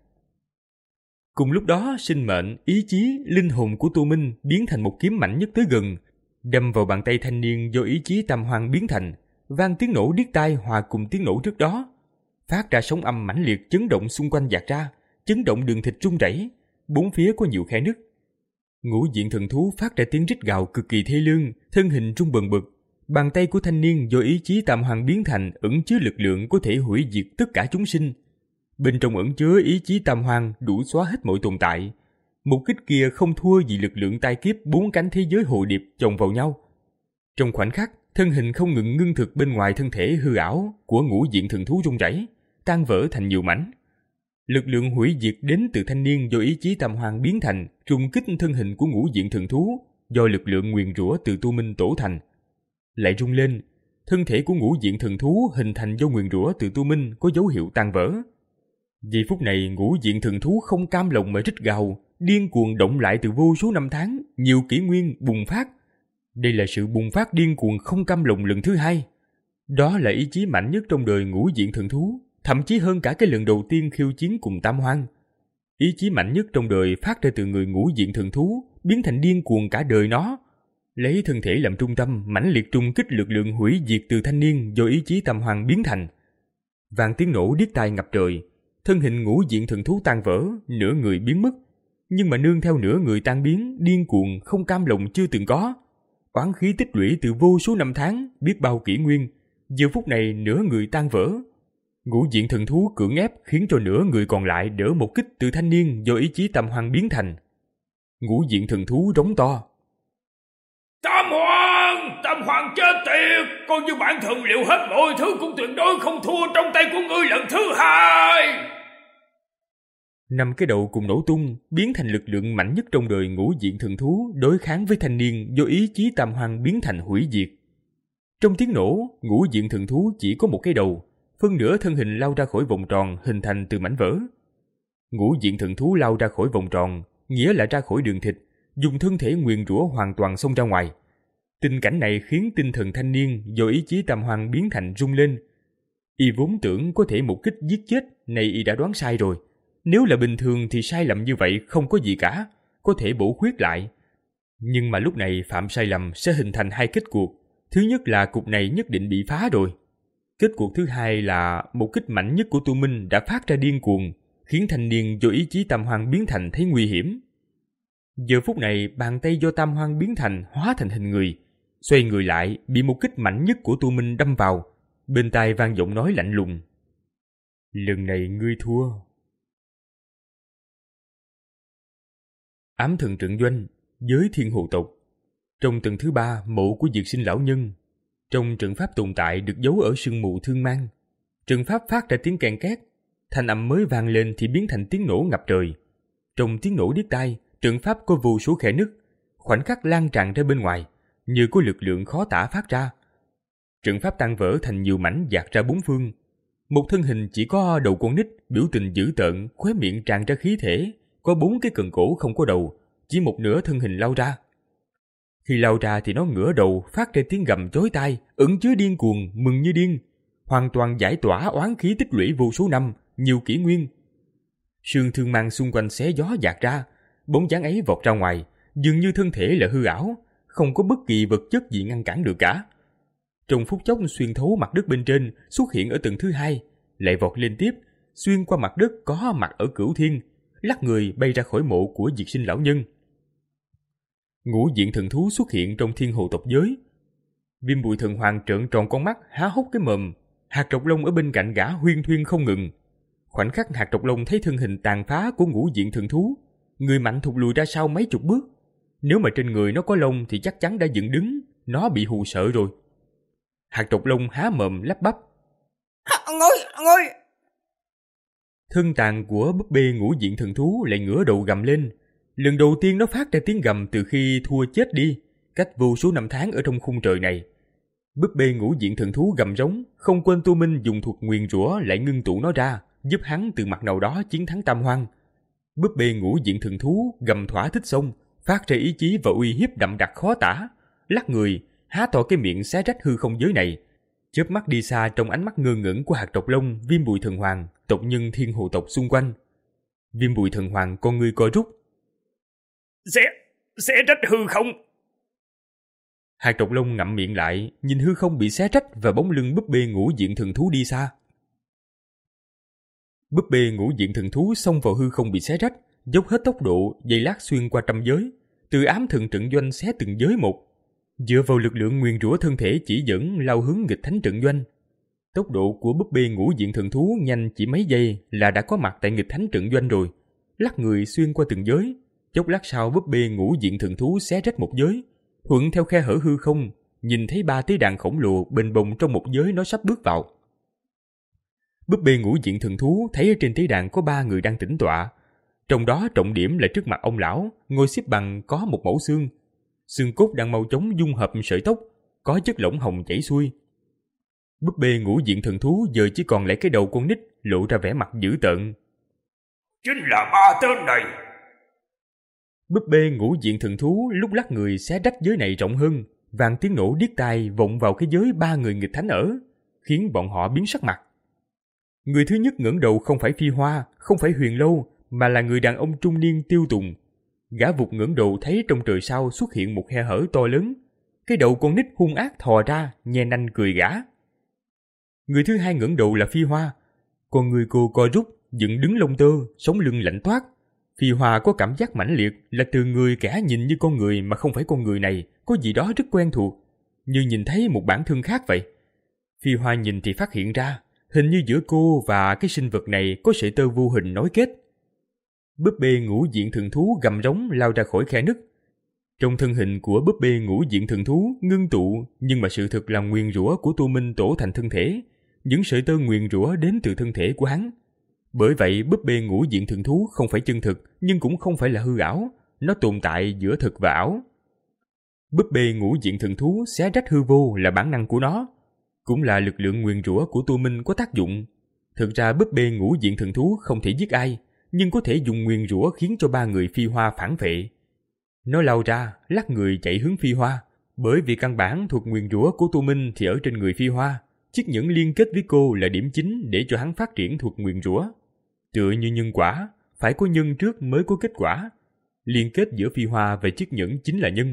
Cùng lúc đó, sinh mệnh, ý chí, linh hồn của Tô Minh biến thành một kiếm mạnh nhất tới gần, đâm vào bàn tay thanh niên do ý chí tam hoang biến thành, vang tiếng nổ điếc tai hòa cùng tiếng nổ trước đó, phát ra sóng âm mãnh liệt chấn động xung quanh dạt ra, chấn động đường thịt rung rẩy, bốn phía có nhiều khe nứt. Ngũ diện thần thú phát ra tiếng rít gào cực kỳ thê lương, thân hình rung bần bật. Bàn tay của thanh niên do ý chí tam hoang biến thành ẩn chứa lực lượng có thể hủy diệt tất cả chúng sinh. Bên trong ẩn chứa ý chí tam hoang đủ xóa hết mọi tồn tại. Một kích kia không thua gì lực lượng tai kiếp bốn cánh thế giới hồ điệp chồng vào nhau. Trong khoảnh khắc, thân hình không ngừng ngưng thực bên ngoài thân thể hư ảo của ngũ diện thần thú rung rẩy, tan vỡ thành nhiều mảnh. Lực lượng hủy diệt đến từ thanh niên do ý chí tam hoang biến thành trùng kích thân hình của ngũ diện thần thú do lực lượng nguyền rủa từ Tô Minh tổ thành. Lại rung lên, thân thể của ngũ diện thần thú hình thành do nguyền rủa từ Tô Minh có dấu hiệu tan vỡ. Giây phút này ngũ diện thần thú không cam lòng mà rít gào, điên cuồng động lại từ vô số năm tháng, nhiều kỷ nguyên bùng phát. Đây là sự bùng phát điên cuồng không cam lòng lần thứ hai. Đó là ý chí mạnh nhất trong đời ngũ diện thần thú, thậm chí hơn cả cái lần đầu tiên khiêu chiến cùng Tam Hoang. Ý chí mạnh nhất trong đời phát ra từ người ngũ diện thần thú, biến thành điên cuồng cả đời nó. Lấy thân thể làm trung tâm, mãnh liệt trung kích lực lượng hủy diệt từ thanh niên do ý chí Tam Hoang biến thành. Vang tiếng nổ điếc tai ngập trời, thân hình ngũ diện thần thú tan vỡ, nửa người biến mất. Nhưng mà nương theo nửa người tan biến, điên cuồng không cam lòng chưa từng có. Oán khí tích lũy từ vô số năm tháng, biết bao kỷ nguyên, giờ phút này nửa người tan vỡ. Ngũ diện thần thú cưỡng ép khiến cho nửa người còn lại đỡ một kích từ thanh niên do ý chí Tam Hoang biến thành. Ngũ diện thần thú rống to: Tam Hoang! Tam Hoang chết tiệt! Coi như bản thân liệu hết mọi thứ cũng tuyệt đối không thua trong tay của ngươi lần thứ hai! Năm cái đầu cùng nổ tung, biến thành lực lượng mạnh nhất trong đời ngũ diện thần thú đối kháng với thanh niên do ý chí Tam Hoang biến thành hủy diệt. Trong tiếng nổ, ngũ diện thần thú chỉ có một cái đầu, phân nửa thân hình lao ra khỏi vòng tròn hình thành từ mảnh vỡ. Ngũ diện thần thú lao ra khỏi vòng tròn, nghĩa là ra khỏi đường thịt, dùng thân thể nguyền rủa hoàn toàn xông ra ngoài. Tình cảnh này khiến tinh thần thanh niên do ý chí Tam Hoang biến thành rung lên. Y vốn tưởng có thể một kích giết chết, nay y đã đoán sai rồi. Nếu là bình thường thì sai lầm như vậy không có gì cả, có thể bổ khuyết lại. Nhưng mà lúc này phạm sai lầm sẽ hình thành hai kết cuộc. Thứ nhất là cục này nhất định bị phá rồi. Kết cuộc thứ hai là một kích mạnh nhất của Tu Minh đã phát ra điên cuồng, khiến thanh niên do ý chí Tam Hoang biến thành thấy nguy hiểm. Giờ phút này bàn tay do Tam Hoang biến thành hóa thành hình người, xoay người lại bị một kích mạnh nhất của Tu Minh đâm vào. Bên tai vang giọng nói lạnh lùng: lần này ngươi thua. Ám thần trận doanh, giới thiên hồ tộc. Trong tầng thứ ba, mộ của Diệt Sinh lão nhân. Trong trận pháp tồn tại được giấu ở sương mù thương mang. Trận pháp phát ra tiếng keng két, thanh âm mới vang lên thì biến thành tiếng nổ ngập trời. Trong tiếng nổ điếc tai, trận pháp có vô số khe nứt, khoảnh khắc lan tràn ra bên ngoài, như có lực lượng khó tả phát ra. Trận pháp tan vỡ thành nhiều mảnh dạt ra bốn phương. Một thân hình chỉ có đầu con nít, biểu tình dữ tợn, khóe miệng tràn ra khí thể, có bốn cái cần cổ không có đầu, chỉ một nửa thân hình lao ra. Khi lao ra thì nó ngửa đầu phát ra tiếng gầm chói tai, ẩn chứa điên cuồng, mừng như điên, hoàn toàn giải tỏa oán khí tích lũy vô số năm, nhiều kỷ nguyên. Sương thương mang xung quanh xé gió dạt ra, bóng dáng ấy vọt ra ngoài, dường như thân thể là hư ảo, không có bất kỳ vật chất gì ngăn cản được cả. Trong phút chốc xuyên thấu mặt đất bên trên, xuất hiện ở tầng thứ hai, lại vọt lên tiếp, xuyên qua mặt đất có mặt ở Cửu Thiên, lắc người bay ra khỏi mộ của Diệt Sinh lão nhân. Ngũ diện thần thú xuất hiện trong thiên hồ tộc giới. Viêm Bụi Thần Hoàng trợn tròn con mắt, há hốc cái mồm. Hạt Trọc Lông ở bên cạnh gã huyên thuyên không ngừng. Khoảnh khắc Hạt Trọc Lông thấy thân hình tàn phá của ngũ diện thần thú, người mạnh thụt lùi ra sau mấy chục bước. Nếu mà trên người nó có lông thì chắc chắn đã dựng đứng, nó bị hù sợ rồi. Hạt Trọc Lông há mồm lắp bắp: Ngôi, ngôi! Thân tàn của búp bê ngũ diện thần thú lại ngửa đầu gầm lên. Lần đầu tiên nó phát ra tiếng gầm từ khi thua chết đi, cách vô số năm tháng ở trong khung trời này. Búp bê ngũ diện thần thú gầm rống, không quên Tu Minh dùng thuật nguyền rủa lại ngưng tụ nó ra, giúp hắn từ mặt nào đó chiến thắng Tam Hoang. Búp bê ngũ diện thần thú gầm thỏa thích xong, phát ra ý chí và uy hiếp đậm đặc khó tả, lắc người, há to cái miệng xé rách hư không giới này. Chớp mắt đi xa trong ánh mắt ngơ ngẩn của Hạt Trọc Lông, Viêm Bụi Thần Hoàng, tộc nhân thiên hồ tộc xung quanh. Viêm Bụi Thần Hoàng con ngươi co rút: Xé, xé rách hư không. Hạt Trọc Lông ngậm miệng lại, nhìn hư không bị xé rách và bóng lưng búp bê ngũ diện thần thú đi xa. Búp bê ngũ diện thần thú xông vào hư không bị xé rách, dốc hết tốc độ, giây lát xuyên qua trăm giới, từ ám thần trận doanh xé từng giới một, dựa vào lực lượng nguyền rủa thân thể chỉ dẫn lao hướng nghịch thánh trận doanh. Tốc độ của búp bê ngũ diện thần thú nhanh chỉ mấy giây là đã có mặt tại nghịch thánh trận doanh rồi, lắc người xuyên qua từng giới. Chốc lát sau búp bê ngũ diện thần thú xé rách một giới, thuận theo khe hở hư không, nhìn thấy ba tế đàn khổng lồ bềnh bồng trong một giới nó sắp bước vào. Búp bê ngũ diện thần thú thấy ở trên tế đàn có ba người đang tĩnh tọa, trong đó trọng điểm là trước mặt ông lão ngồi xếp bằng có một mẩu xương, xương cốt đang mau chóng dung hợp sợi tóc, có chất lỏng hồng chảy xuôi. Búp bê ngũ diện thần thú giờ chỉ còn lại cái đầu con nít, lộ ra vẻ mặt dữ tợn: Chính là ba tên này. Búp bê ngũ diện thần thú lúc lắc người xé rách giới này rộng hơn, vang tiếng nổ điếc tai vọng vào cái giới ba người nghịch thánh ở, khiến bọn họ biến sắc mặt. Người thứ nhất ngẩng đầu không phải Phi Hoa, không phải Huyền Lâu, mà là người đàn ông trung niên Tiêu Tùng. Gã vụt ngẩng đầu thấy trong trời sao xuất hiện một khe hở to lớn, cái đầu con nít hung ác thò ra, nhe nanh cười gã. Người thứ hai ngẩng đầu là Phi Hoa, con người cô co rút, dựng đứng lông tơ, sống lưng lạnh toát. Phi Hoa có cảm giác mãnh liệt là từ người kẻ nhìn như con người mà không phải con người này, có gì đó rất quen thuộc, như nhìn thấy một bản thân khác vậy. Phi Hoa nhìn thì phát hiện ra, hình như giữa cô và cái sinh vật này có sợi tơ vô hình nối kết. Búp bê ngũ diện thần thú gầm rống lao ra khỏi khe nứt. Trong thân hình của búp bê ngũ diện thần thú ngưng tụ, nhưng mà sự thực là nguyền rủa của Tu Minh tổ thành thân thể, những sợi tơ nguyền rủa đến từ thân thể của hắn. Bởi vậy búp bê ngũ diện thần thú không phải chân thực, nhưng cũng không phải là hư ảo, nó tồn tại giữa thực và ảo. Búp bê ngũ diện thần thú xé rách hư vô là bản năng của nó, cũng là lực lượng nguyền rủa của Tu Minh có tác dụng. Thực ra búp bê ngũ diện thần thú không thể giết ai, nhưng có thể dùng nguyền rủa khiến cho ba người Phi Hoa phản vệ. Nó lao ra, lắc người chạy hướng Phi Hoa, Bởi vì căn bản thuật nguyền rủa của Tu Minh thì ở trên người Phi Hoa, chiếc nhẫn liên kết với cô là điểm chính để cho hắn phát triển thuật nguyền rủa. Tựa như nhân quả, phải có nhân trước mới có kết quả. Liên kết giữa Phi Hoa và chiếc nhẫn chính là nhân.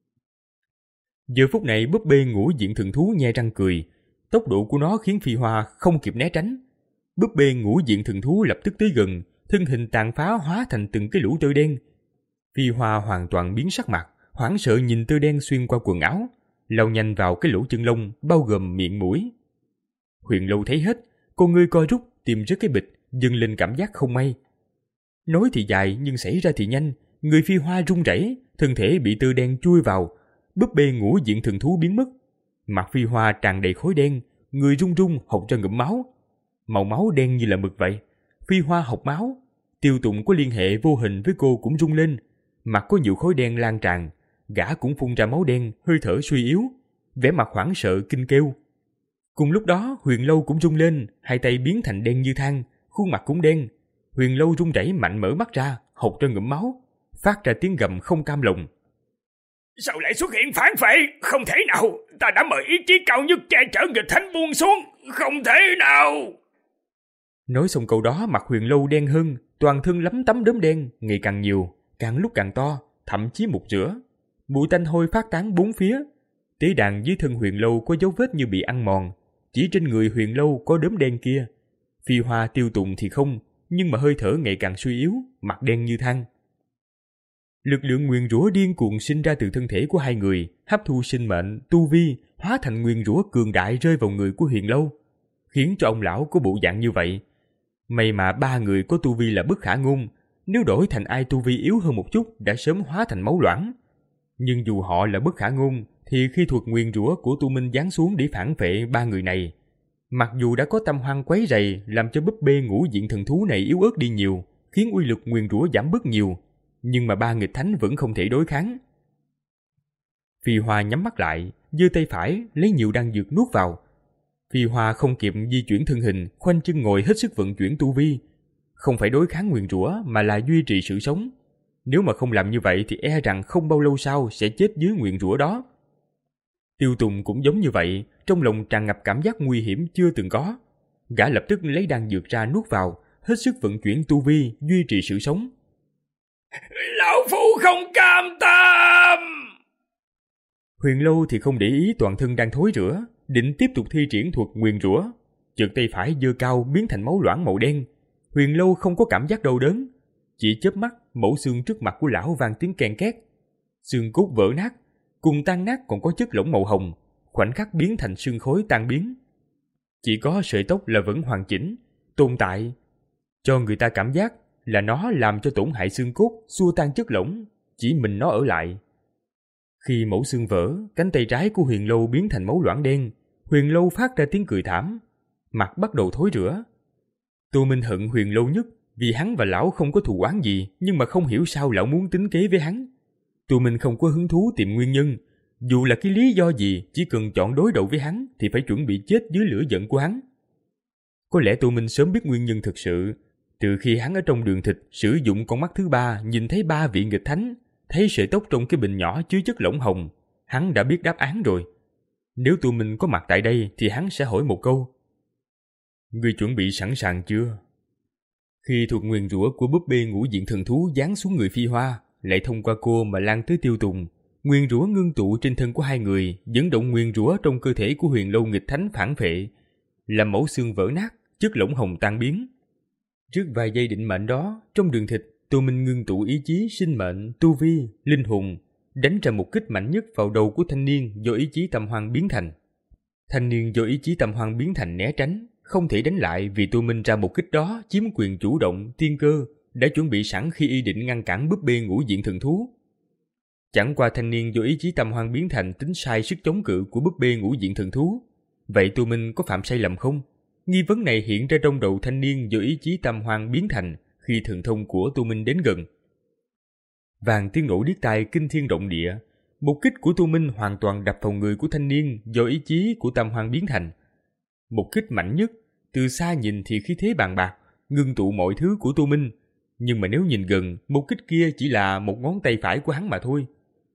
Giờ phút này búp bê ngũ diện thần thú nhe răng cười, tốc độ của nó khiến Phi Hoa không kịp né tránh. Búp bê ngũ diện thần thú lập tức tới gần, thân hình tàn phá hóa thành từng cái lũ tơ đen. Phi Hoa hoàn toàn biến sắc mặt, hoảng sợ nhìn tơ đen xuyên qua quần áo, lao nhanh vào cái lỗ chân lông bao gồm miệng mũi. Huyền Lâu thấy hết, con ngươi co rút tìm rớt cái bịch, dâng lên cảm giác không may. Nói thì dài nhưng xảy ra thì nhanh, người Phi Hoa run rẩy, thân thể bị tơ đen chui vào, búp bê ngũ diện thần thú biến mất. Mặt Phi Hoa tràn đầy khói đen, người run run hộc ra ngụm máu. Màu máu đen như là mực vậy. Phi Hoa hộc máu, Tiêu Tụng có liên hệ vô hình với cô cũng run lên, mặt có nhiều khói đen lan tràn, gã cũng phun ra máu đen, hơi thở suy yếu, vẻ mặt hoảng sợ kinh kêu. Cùng lúc đó Huyền Lâu cũng run lên, hai tay biến thành đen như than, khuôn mặt cũng đen. Huyền Lâu run rẩy mạnh mở mắt ra, hộc ra ngụm máu, phát ra tiếng gầm không cam lòng. Sao lại xuất hiện phản phệ? Không thể nào, ta đã mời ý chí cao nhất che chở nghịch thánh buông xuống, không thể nào. Nói xong câu đó mặt Huyền Lâu đen hơn, toàn thân lấm tấm đốm đen, ngày càng nhiều, càng lúc càng to, thậm chí một rửa. Mùi tanh hôi phát tán bốn phía. Tế đàn dưới thân Huyền Lâu có dấu vết như bị ăn mòn, chỉ trên người Huyền Lâu có đốm đen kia. Phi Hoa Tiêu Tụng thì không, nhưng mà hơi thở ngày càng suy yếu, mặt đen như than. Lực lượng nguyền rủa điên cuồng sinh ra từ thân thể của hai người, hấp thu sinh mệnh, tu vi, hóa thành nguyền rủa cường đại rơi vào người của Huyền Lâu, khiến cho ông lão có bộ dạng như vậy. May mà ba người có tu vi là bất khả ngôn, nếu đổi thành ai tu vi yếu hơn một chút đã sớm hóa thành máu loãng. Nhưng dù họ là bất khả ngôn, thì khi thuật nguyền rủa của Tu Minh giáng xuống để phản vệ ba người này, mặc dù đã có tâm hoang quấy rầy làm cho búp bê ngũ diện thần thú này yếu ớt đi nhiều, khiến uy lực nguyền rủa giảm bớt nhiều, nhưng mà ba nghịch thánh vẫn không thể đối kháng. Phi Hoa nhắm mắt lại, giơ tay phải lấy nhiều đan dược nuốt vào. Phi Hoa không kịp di chuyển thân hình, khoanh chân ngồi hết sức vận chuyển tu vi, không phải đối kháng nguyền rủa mà là duy trì sự sống. Nếu mà không làm như vậy thì e rằng không bao lâu sau sẽ chết dưới nguyền rủa đó. Tiêu Tùng cũng giống như vậy, trong lòng tràn ngập cảm giác nguy hiểm chưa từng có. Gã lập tức lấy đan dược ra nuốt vào, hết sức vận chuyển tu vi, duy trì sự sống. Lão Phu không cam tâm! Huyền Lâu thì không để ý toàn thân đang thối rữa, định tiếp tục thi triển thuật nguyền rủa. Chợt tay phải giơ cao biến thành máu loãng màu đen. Huyền Lâu không có cảm giác đau đớn, chỉ chớp mắt mẫu xương trước mặt của lão vang tiếng ken két. Xương cốt vỡ nát, cùng tan nát còn có chất lỏng màu hồng, khoảnh khắc biến thành xương khối tan biến. Chỉ có sợi tóc là vẫn hoàn chỉnh, tồn tại, cho người ta cảm giác là nó làm cho tổn hại xương cốt, xua tan chất lỏng, chỉ mình nó ở lại. Khi mẫu xương vỡ, cánh tay trái của Huyền Lâu biến thành máu loãng đen. Huyền Lâu phát ra tiếng cười thảm, mặt bắt đầu thối rữa. Tô Minh hận Huyền Lâu nhất vì hắn và lão không có thù oán gì, nhưng mà không hiểu sao lão muốn tính kế với hắn. Tô Minh không có hứng thú tìm nguyên nhân, dù là cái lý do gì, chỉ cần chọn đối đầu với hắn thì phải chuẩn bị chết dưới lửa giận của hắn. Có lẽ Tô Minh sớm biết nguyên nhân thực sự. Từ khi hắn ở trong đường thịt sử dụng con mắt thứ ba nhìn thấy ba vị nghịch thánh, thấy sợi tóc trong cái bình nhỏ chứa chất lỏng hồng, hắn đã biết đáp án rồi. Nếu Tô Minh có mặt tại đây thì hắn sẽ hỏi một câu: Ngươi chuẩn bị sẵn sàng chưa? Khi thuật nguyền rủa của búp bê ngũ diện thần thú giáng xuống người Phi Hoa, lại thông qua cô mà lan tới Tiêu Tùng, nguyền rủa ngưng tụ trên thân của hai người, dẫn động nguyền rủa trong cơ thể của Huyền Lâu nghịch thánh phản phệ, làm mẫu xương vỡ nát, chất lỏng hồng tan biến. Trước vài giây định mệnh đó, trong đường thịt, Tô Minh ngưng tụ ý chí, sinh mệnh, tu vi, linh hồn, đánh ra một kích mạnh nhất vào đầu của thanh niên do ý chí Tâm Hoang biến thành. Thanh niên do ý chí Tâm Hoang biến thành né tránh, không thể đánh lại vì Tô Minh ra một kích đó chiếm quyền chủ động, tiên cơ, đã chuẩn bị sẵn khi y định ngăn cản búp bê ngũ diện thần thú. Chẳng qua thanh niên do ý chí Tâm Hoang biến thành tính sai sức chống cự của búp bê ngũ diện thần thú. Vậy Tô Minh có phạm sai lầm không? Nghi vấn này hiện ra trong đầu thanh niên do ý chí Tâm Hoang biến thành khi thần thông của Tô Minh đến gần. Vàng tiếng nổ điếc tai kinh thiên động địa, một kích của Tô Minh hoàn toàn đập vào người của thanh niên do ý chí của Tâm Hoang biến thành. Một kích mạnh nhất, từ xa nhìn thì khí thế bàn bạc, ngưng tụ mọi thứ của Tô Minh, nhưng mà nếu nhìn gần, một kích kia chỉ là một ngón tay phải của hắn mà thôi.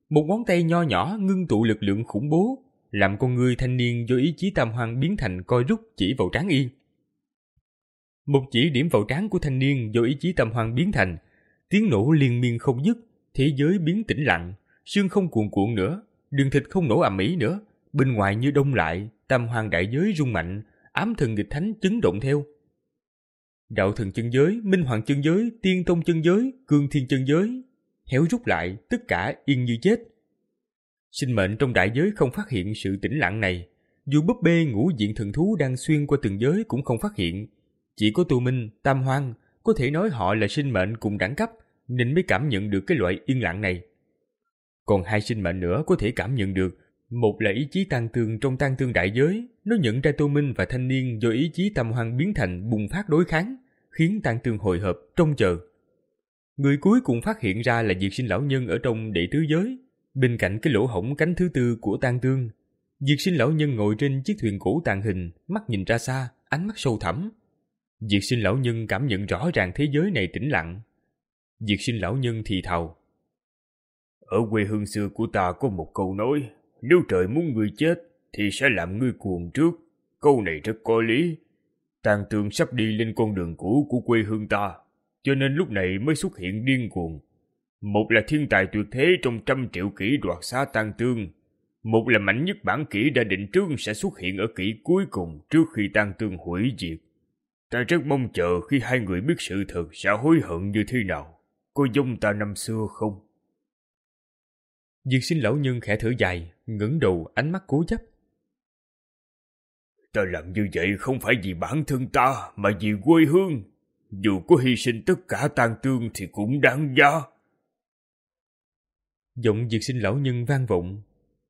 Một ngón tay nho nhỏ ngưng tụ lực lượng khủng bố, làm con người thanh niên do ý chí tam hoang biến thành coi rút chỉ vào trán y. Một chỉ điểm vào trán của thanh niên do ý chí tam hoang biến thành, tiếng nổ liên miên không dứt, thế giới biến tĩnh lặng, sương không cuồn cuộn nữa, đường thịt không nổ ầm ĩ nữa, bên ngoài như đông lại, tam hoang đại giới rung mạnh, ám thần nghịch thánh chấn động theo. Đạo thần chân giới, minh hoàng chân giới, tiên tông chân giới, cương thiên chân giới héo rút lại, tất cả yên như chết. Sinh mệnh trong đại giới không phát hiện sự tĩnh lặng này, dù búp bê ngũ diện thần thú đang xuyên qua từng giới cũng không phát hiện. Chỉ có Tô Minh, Tam Hoang có thể nói họ là sinh mệnh cùng đẳng cấp, nên mới cảm nhận được cái loại yên lặng này. Còn hai sinh mệnh nữa có thể cảm nhận được, một là ý chí tan tương trong tan tương đại giới, nó nhận ra Tô Minh và thanh niên do ý chí Tam Hoang biến thành bùng phát đối kháng, khiến tan tương hồi hợp trông chờ. Người cuối cùng phát hiện ra là Diệt Sinh lão nhân ở trong đệ tứ giới, bên cạnh cái lỗ hổng cánh thứ tư của tan tương. Diệt Sinh lão nhân ngồi trên chiếc thuyền cổ tàn hình, mắt nhìn ra xa, ánh mắt sâu thẳm. Diệt Sinh lão nhân cảm nhận rõ ràng thế giới này tĩnh lặng. Diệt Sinh lão nhân thì thào: Ở quê hương xưa của ta có một câu nói, nếu trời muốn ngươi chết thì sẽ làm ngươi cuồng trước. Câu này rất có lý. Tàn tương sắp đi lên con đường cũ của quê hương ta, cho nên lúc này mới xuất hiện điên cuồng. Một là thiên tài tuyệt thế trong trăm triệu kỷ đoạt xá tan tương, một là mạnh nhất bản kỷ đã định trước sẽ xuất hiện ở kỷ cuối cùng trước khi tan tương hủy diệt. Ta rất mong chờ khi hai người biết sự thật sẽ hối hận như thế nào. Có giống ta năm xưa không? Diệt Sinh lão nhân khẽ thở dài, ngẩng đầu, ánh mắt cố chấp. Ta làm như vậy không phải vì bản thân ta, mà vì quê hương. Dù có hy sinh tất cả tan tương thì cũng đáng giá. Giọng Diệt Sinh lão nhân vang vọng.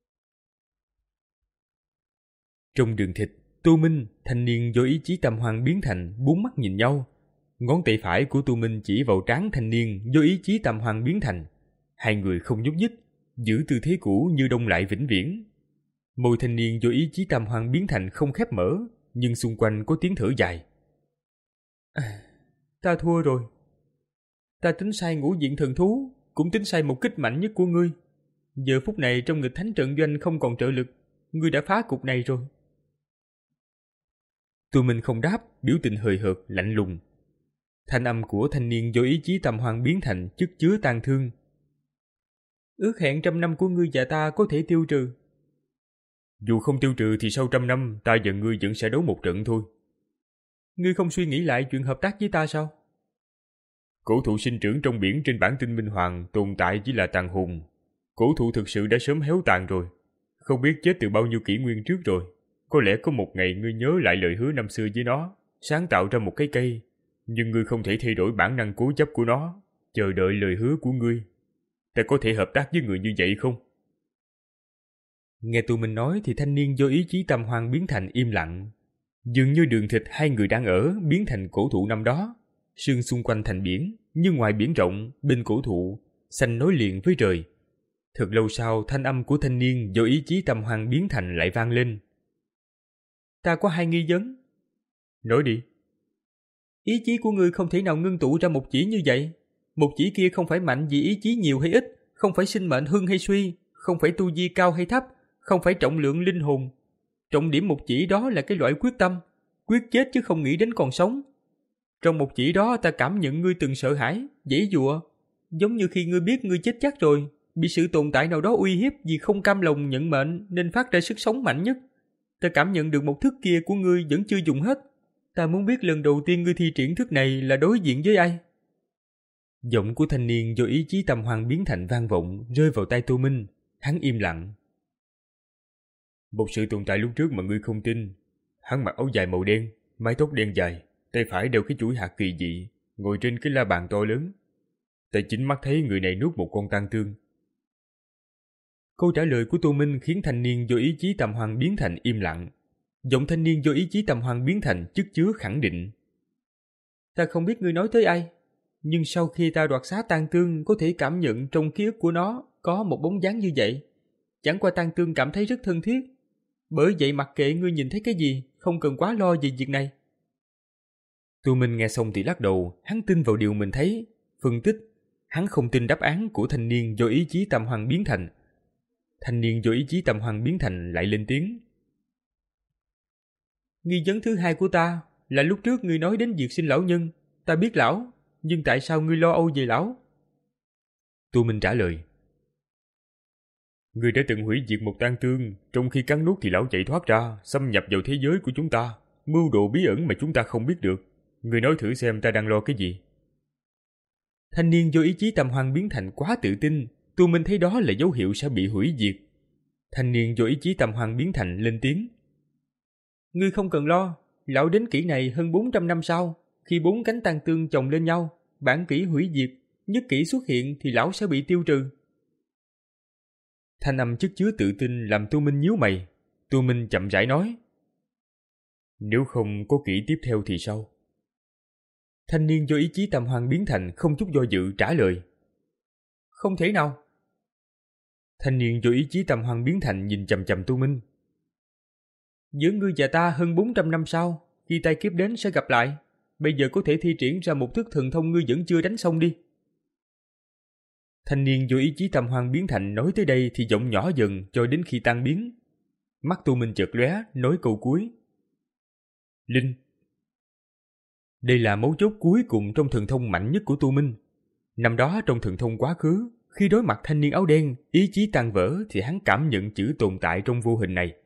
Trong đường thịt, Tô Minh, thanh niên do ý chí Tam Hoang biến thành, bốn mắt nhìn nhau. Ngón tay phải của Tô Minh chỉ vào trán thanh niên do ý chí Tam Hoang biến thành. Hai người không nhúc nhích, giữ tư thế cũ như đông lại vĩnh viễn. Môi thanh niên do ý chí Tam Hoang biến thành không khép mở, nhưng xung quanh có tiếng thở dài. À, ta thua rồi. Ta tính sai ngũ diện thần thú, cũng tính sai một kích mạnh nhất của ngươi. Giờ phút này trong nghịch thánh trận doanh không còn trợ lực, ngươi đã phá cục này rồi. Tụi mình không đáp, biểu tình hời hợt, lạnh lùng. Thanh âm của thanh niên do ý chí Tam Hoang biến thành chất chứa tang thương. Ước hẹn trăm năm của ngươi và ta có thể tiêu trừ. Dù không tiêu trừ thì sau trăm năm ta và ngươi vẫn sẽ đấu một trận thôi. Ngươi không suy nghĩ lại chuyện hợp tác với ta sao? Cổ thụ sinh trưởng trong biển trên bản tinh Minh Hoàng tồn tại chỉ là tàn hồn. Cổ thụ thực sự đã sớm héo tàn rồi, không biết chết từ bao nhiêu kỷ nguyên trước rồi. Có lẽ có một ngày ngươi nhớ lại lời hứa năm xưa với nó, sáng tạo ra một cái cây, nhưng ngươi không thể thay đổi bản năng cố chấp của nó, chờ đợi lời hứa của ngươi. Ta có thể hợp tác với người như vậy không? Nghe tụi mình nói thì thanh niên do ý chí Tam Hoang biến thành im lặng. Dường như đường thịt hai người đang ở biến thành cổ thụ năm đó, sương xung quanh thành biển, nhưng ngoài biển rộng, bên cổ thụ, xanh nối liền với trời. Thật lâu sau, thanh âm của thanh niên do ý chí Tam Hoang biến thành lại vang lên. Ta có hai nghi vấn. Nói đi. Ý chí của ngươi không thể nào ngưng tụ ra một chỉ như vậy. Một chỉ kia không phải mạnh vì ý chí nhiều hay ít, không phải sinh mệnh hưng hay suy, không phải tu vi cao hay thấp, không phải trọng lượng linh hồn. Trọng điểm một chỉ đó là cái loại quyết tâm, quyết chết chứ không nghĩ đến còn sống. Trong một chỉ đó ta cảm nhận ngươi từng sợ hãi, giãy giụa, giống như khi ngươi biết ngươi chết chắc rồi, bị sự tồn tại nào đó uy hiếp vì không cam lòng nhận mệnh nên phát ra sức sống mạnh nhất. Ta cảm nhận được một thức kia của ngươi vẫn chưa dùng hết. Ta muốn biết lần đầu tiên ngươi thi triển thức này là đối diện với ai? Giọng của thanh niên do ý chí Tam Hoang biến thành vang vọng rơi vào tai Tô Minh. Hắn im lặng. Một sự tồn tại lúc trước mà ngươi không tin. Hắn mặc áo dài màu đen, mái tóc đen dài, tay phải đeo cái chuỗi hạt kỳ dị, ngồi trên cái la bàn to lớn. Ta chính mắt thấy người này nuốt một con tang tương. Câu trả lời của Tô Minh khiến thanh niên do ý chí Tam Hoang biến thành im lặng. Giọng thanh niên do ý chí Tam Hoang biến thành chất chứa khẳng định. Ta không biết ngươi nói tới ai, nhưng sau khi ta đoạt xá tang tương có thể cảm nhận trong ký ức của nó có một bóng dáng như vậy. Chẳng qua tang tương cảm thấy rất thân thiết. Bởi vậy mặc kệ ngươi nhìn thấy cái gì, không cần quá lo về việc này. Tô Minh nghe xong thì lắc đầu, hắn tin vào điều mình thấy. Phân tích, hắn không tin đáp án của thanh niên do ý chí Tam Hoang biến thành. Thanh niên do ý chí tầm hoan biến thành lại lên tiếng. Nghi vấn thứ hai của ta là lúc trước ngươi nói đến việc sinh lão nhân. Ta biết lão, nhưng tại sao ngươi lo âu về lão? Tu Minh trả lời. Ngươi đã từng hủy diệt một tang tương, trong khi cắn nuốt thì lão chạy thoát ra, xâm nhập vào thế giới của chúng ta, mưu đồ bí ẩn mà chúng ta không biết được. Ngươi nói thử xem ta đang lo cái gì? Thanh niên do ý chí tầm hoan biến thành quá tự tin, Tu Minh thấy đó là dấu hiệu sẽ bị hủy diệt. Thanh niên do ý chí tầm hoan biến thành lên tiếng. Ngươi không cần lo, lão đến kỷ này hơn bốn trăm năm sau, khi bốn cánh tang tương chồng lên nhau, bản kỷ hủy diệt, nhất kỷ xuất hiện thì lão sẽ bị tiêu trừ. Thanh âm chất chứa tự tin làm Tu Minh nhíu mày. Tu Minh chậm rãi nói. Nếu không có kỷ tiếp theo thì sao? Thanh niên do ý chí tầm hoan biến thành không chút do dự trả lời. Không thể nào. Thanh niên do ý chí tầm hoan biến thành nhìn chằm chằm Tu Minh. Giữa ngươi và ta hơn bốn trăm năm sau, khi tai kiếp đến sẽ gặp lại. Bây giờ có thể thi triển ra một thức thần thông ngươi vẫn chưa đánh xong đi. Thanh niên do ý chí tầm hoan biến thành nói tới đây thì giọng nhỏ dần cho đến khi tan biến. Mắt Tu Minh chợt lóe, nói câu cuối. Linh. Đây là mấu chốt cuối cùng trong thần thông mạnh nhất của Tu Minh. Năm đó trong thần thông quá khứ, khi đối mặt thanh niên áo đen, ý chí tan vỡ thì hắn cảm nhận chữ tồn tại trong vô hình này.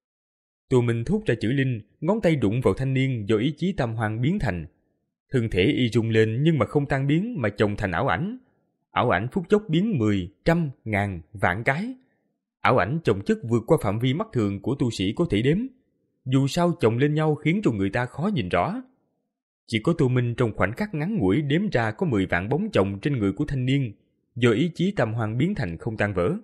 Tu Minh thốt ra chữ Linh, ngón tay đụng vào thanh niên do ý chí tam hoan biến thành. Thân thể y rung lên nhưng mà không tan biến mà chồng thành ảo ảnh. Ảo ảnh phút chốc biến mười, trăm, ngàn, vạn cái. Ảo ảnh chồng chất vượt qua phạm vi mắt thường của tu sĩ có thể đếm. Dù sao chồng lên nhau khiến cho người ta khó nhìn rõ. Chỉ có Tu Minh trong khoảnh khắc ngắn ngủi đếm ra có mười vạn bóng chồng trên người của thanh niên, do ý chí tam hoan biến thành không tan vỡ.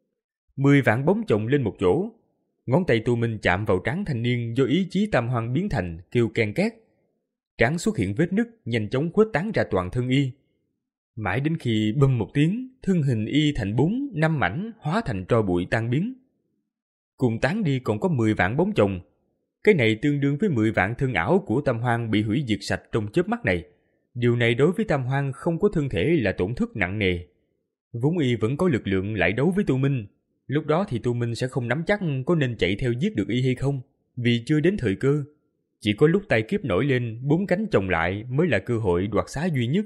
Mười vạn bóng chồng lên một chỗ. Ngón tay Tu Minh chạm vào trán thanh niên do ý chí tam hoan biến thành, kêu ken két. Trán xuất hiện vết nứt, nhanh chóng khuếch tán ra toàn thân y. Mãi đến khi bâm một tiếng, thân hình y thành bốn, năm mảnh, hóa thành tro bụi tan biến. Cùng tán đi còn có mười vạn bóng chồng. Cái này tương đương với mười vạn thân ảo của Tam Hoan bị hủy diệt sạch trong chớp mắt này. Điều này đối với Tam Hoan không có thân thể là tổn thất nặng nề. Vốn y vẫn có lực lượng lại đấu với Tu Minh. Lúc đó thì Tu Minh sẽ không nắm chắc có nên chạy theo giết được y hay không, vì chưa đến thời cơ. Chỉ có lúc tai kiếp nổi lên, bốn cánh chồng lại mới là cơ hội đoạt xá duy nhất.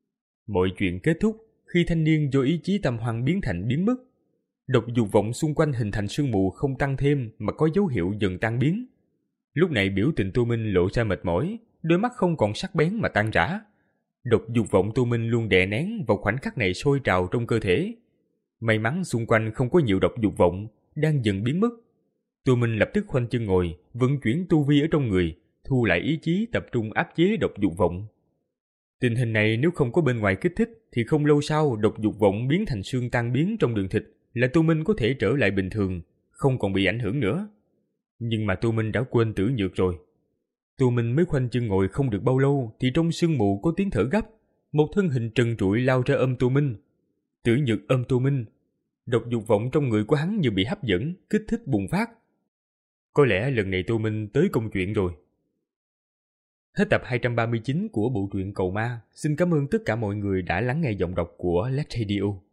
Mọi chuyện kết thúc khi thanh niên do ý chí Tam Hoan biến thành biến mất. Độc dục vọng xung quanh hình thành sương mù không tăng thêm mà có dấu hiệu dần tan biến. Lúc này biểu tình Tu Minh lộ ra mệt mỏi, đôi mắt không còn sắc bén mà tan rã. Độc dục vọng Tu Minh luôn đè nén vào khoảnh khắc này sôi trào trong cơ thể. May mắn xung quanh không có nhiều độc dục vọng, đang dần biến mất. Tu Minh lập tức khoanh chân ngồi, vận chuyển tu vi ở trong người, thu lại ý chí tập trung áp chế độc dục vọng. Tình hình này nếu không có bên ngoài kích thích thì không lâu sau độc dục vọng biến thành xương tan biến trong đường thịt là Tu Minh có thể trở lại bình thường, không còn bị ảnh hưởng nữa. Nhưng mà Tu Minh đã quên Tử Nhược rồi. Tu Minh mới khoanh chân ngồi không được bao lâu thì trong sương mù có tiếng thở gấp, một thân hình trần trụi lao ra ôm Tu Minh. Tử Nhược ôm Tu Minh. Độc dục vọng trong người của hắn như bị hấp dẫn, kích thích bùng phát. Có lẽ lần này Tu Minh tới công chuyện rồi. Hết tập hai trăm ba mươi chín của bộ truyện Cầu Ma. Xin cảm ơn tất cả mọi người đã lắng nghe giọng đọc của Led Radio.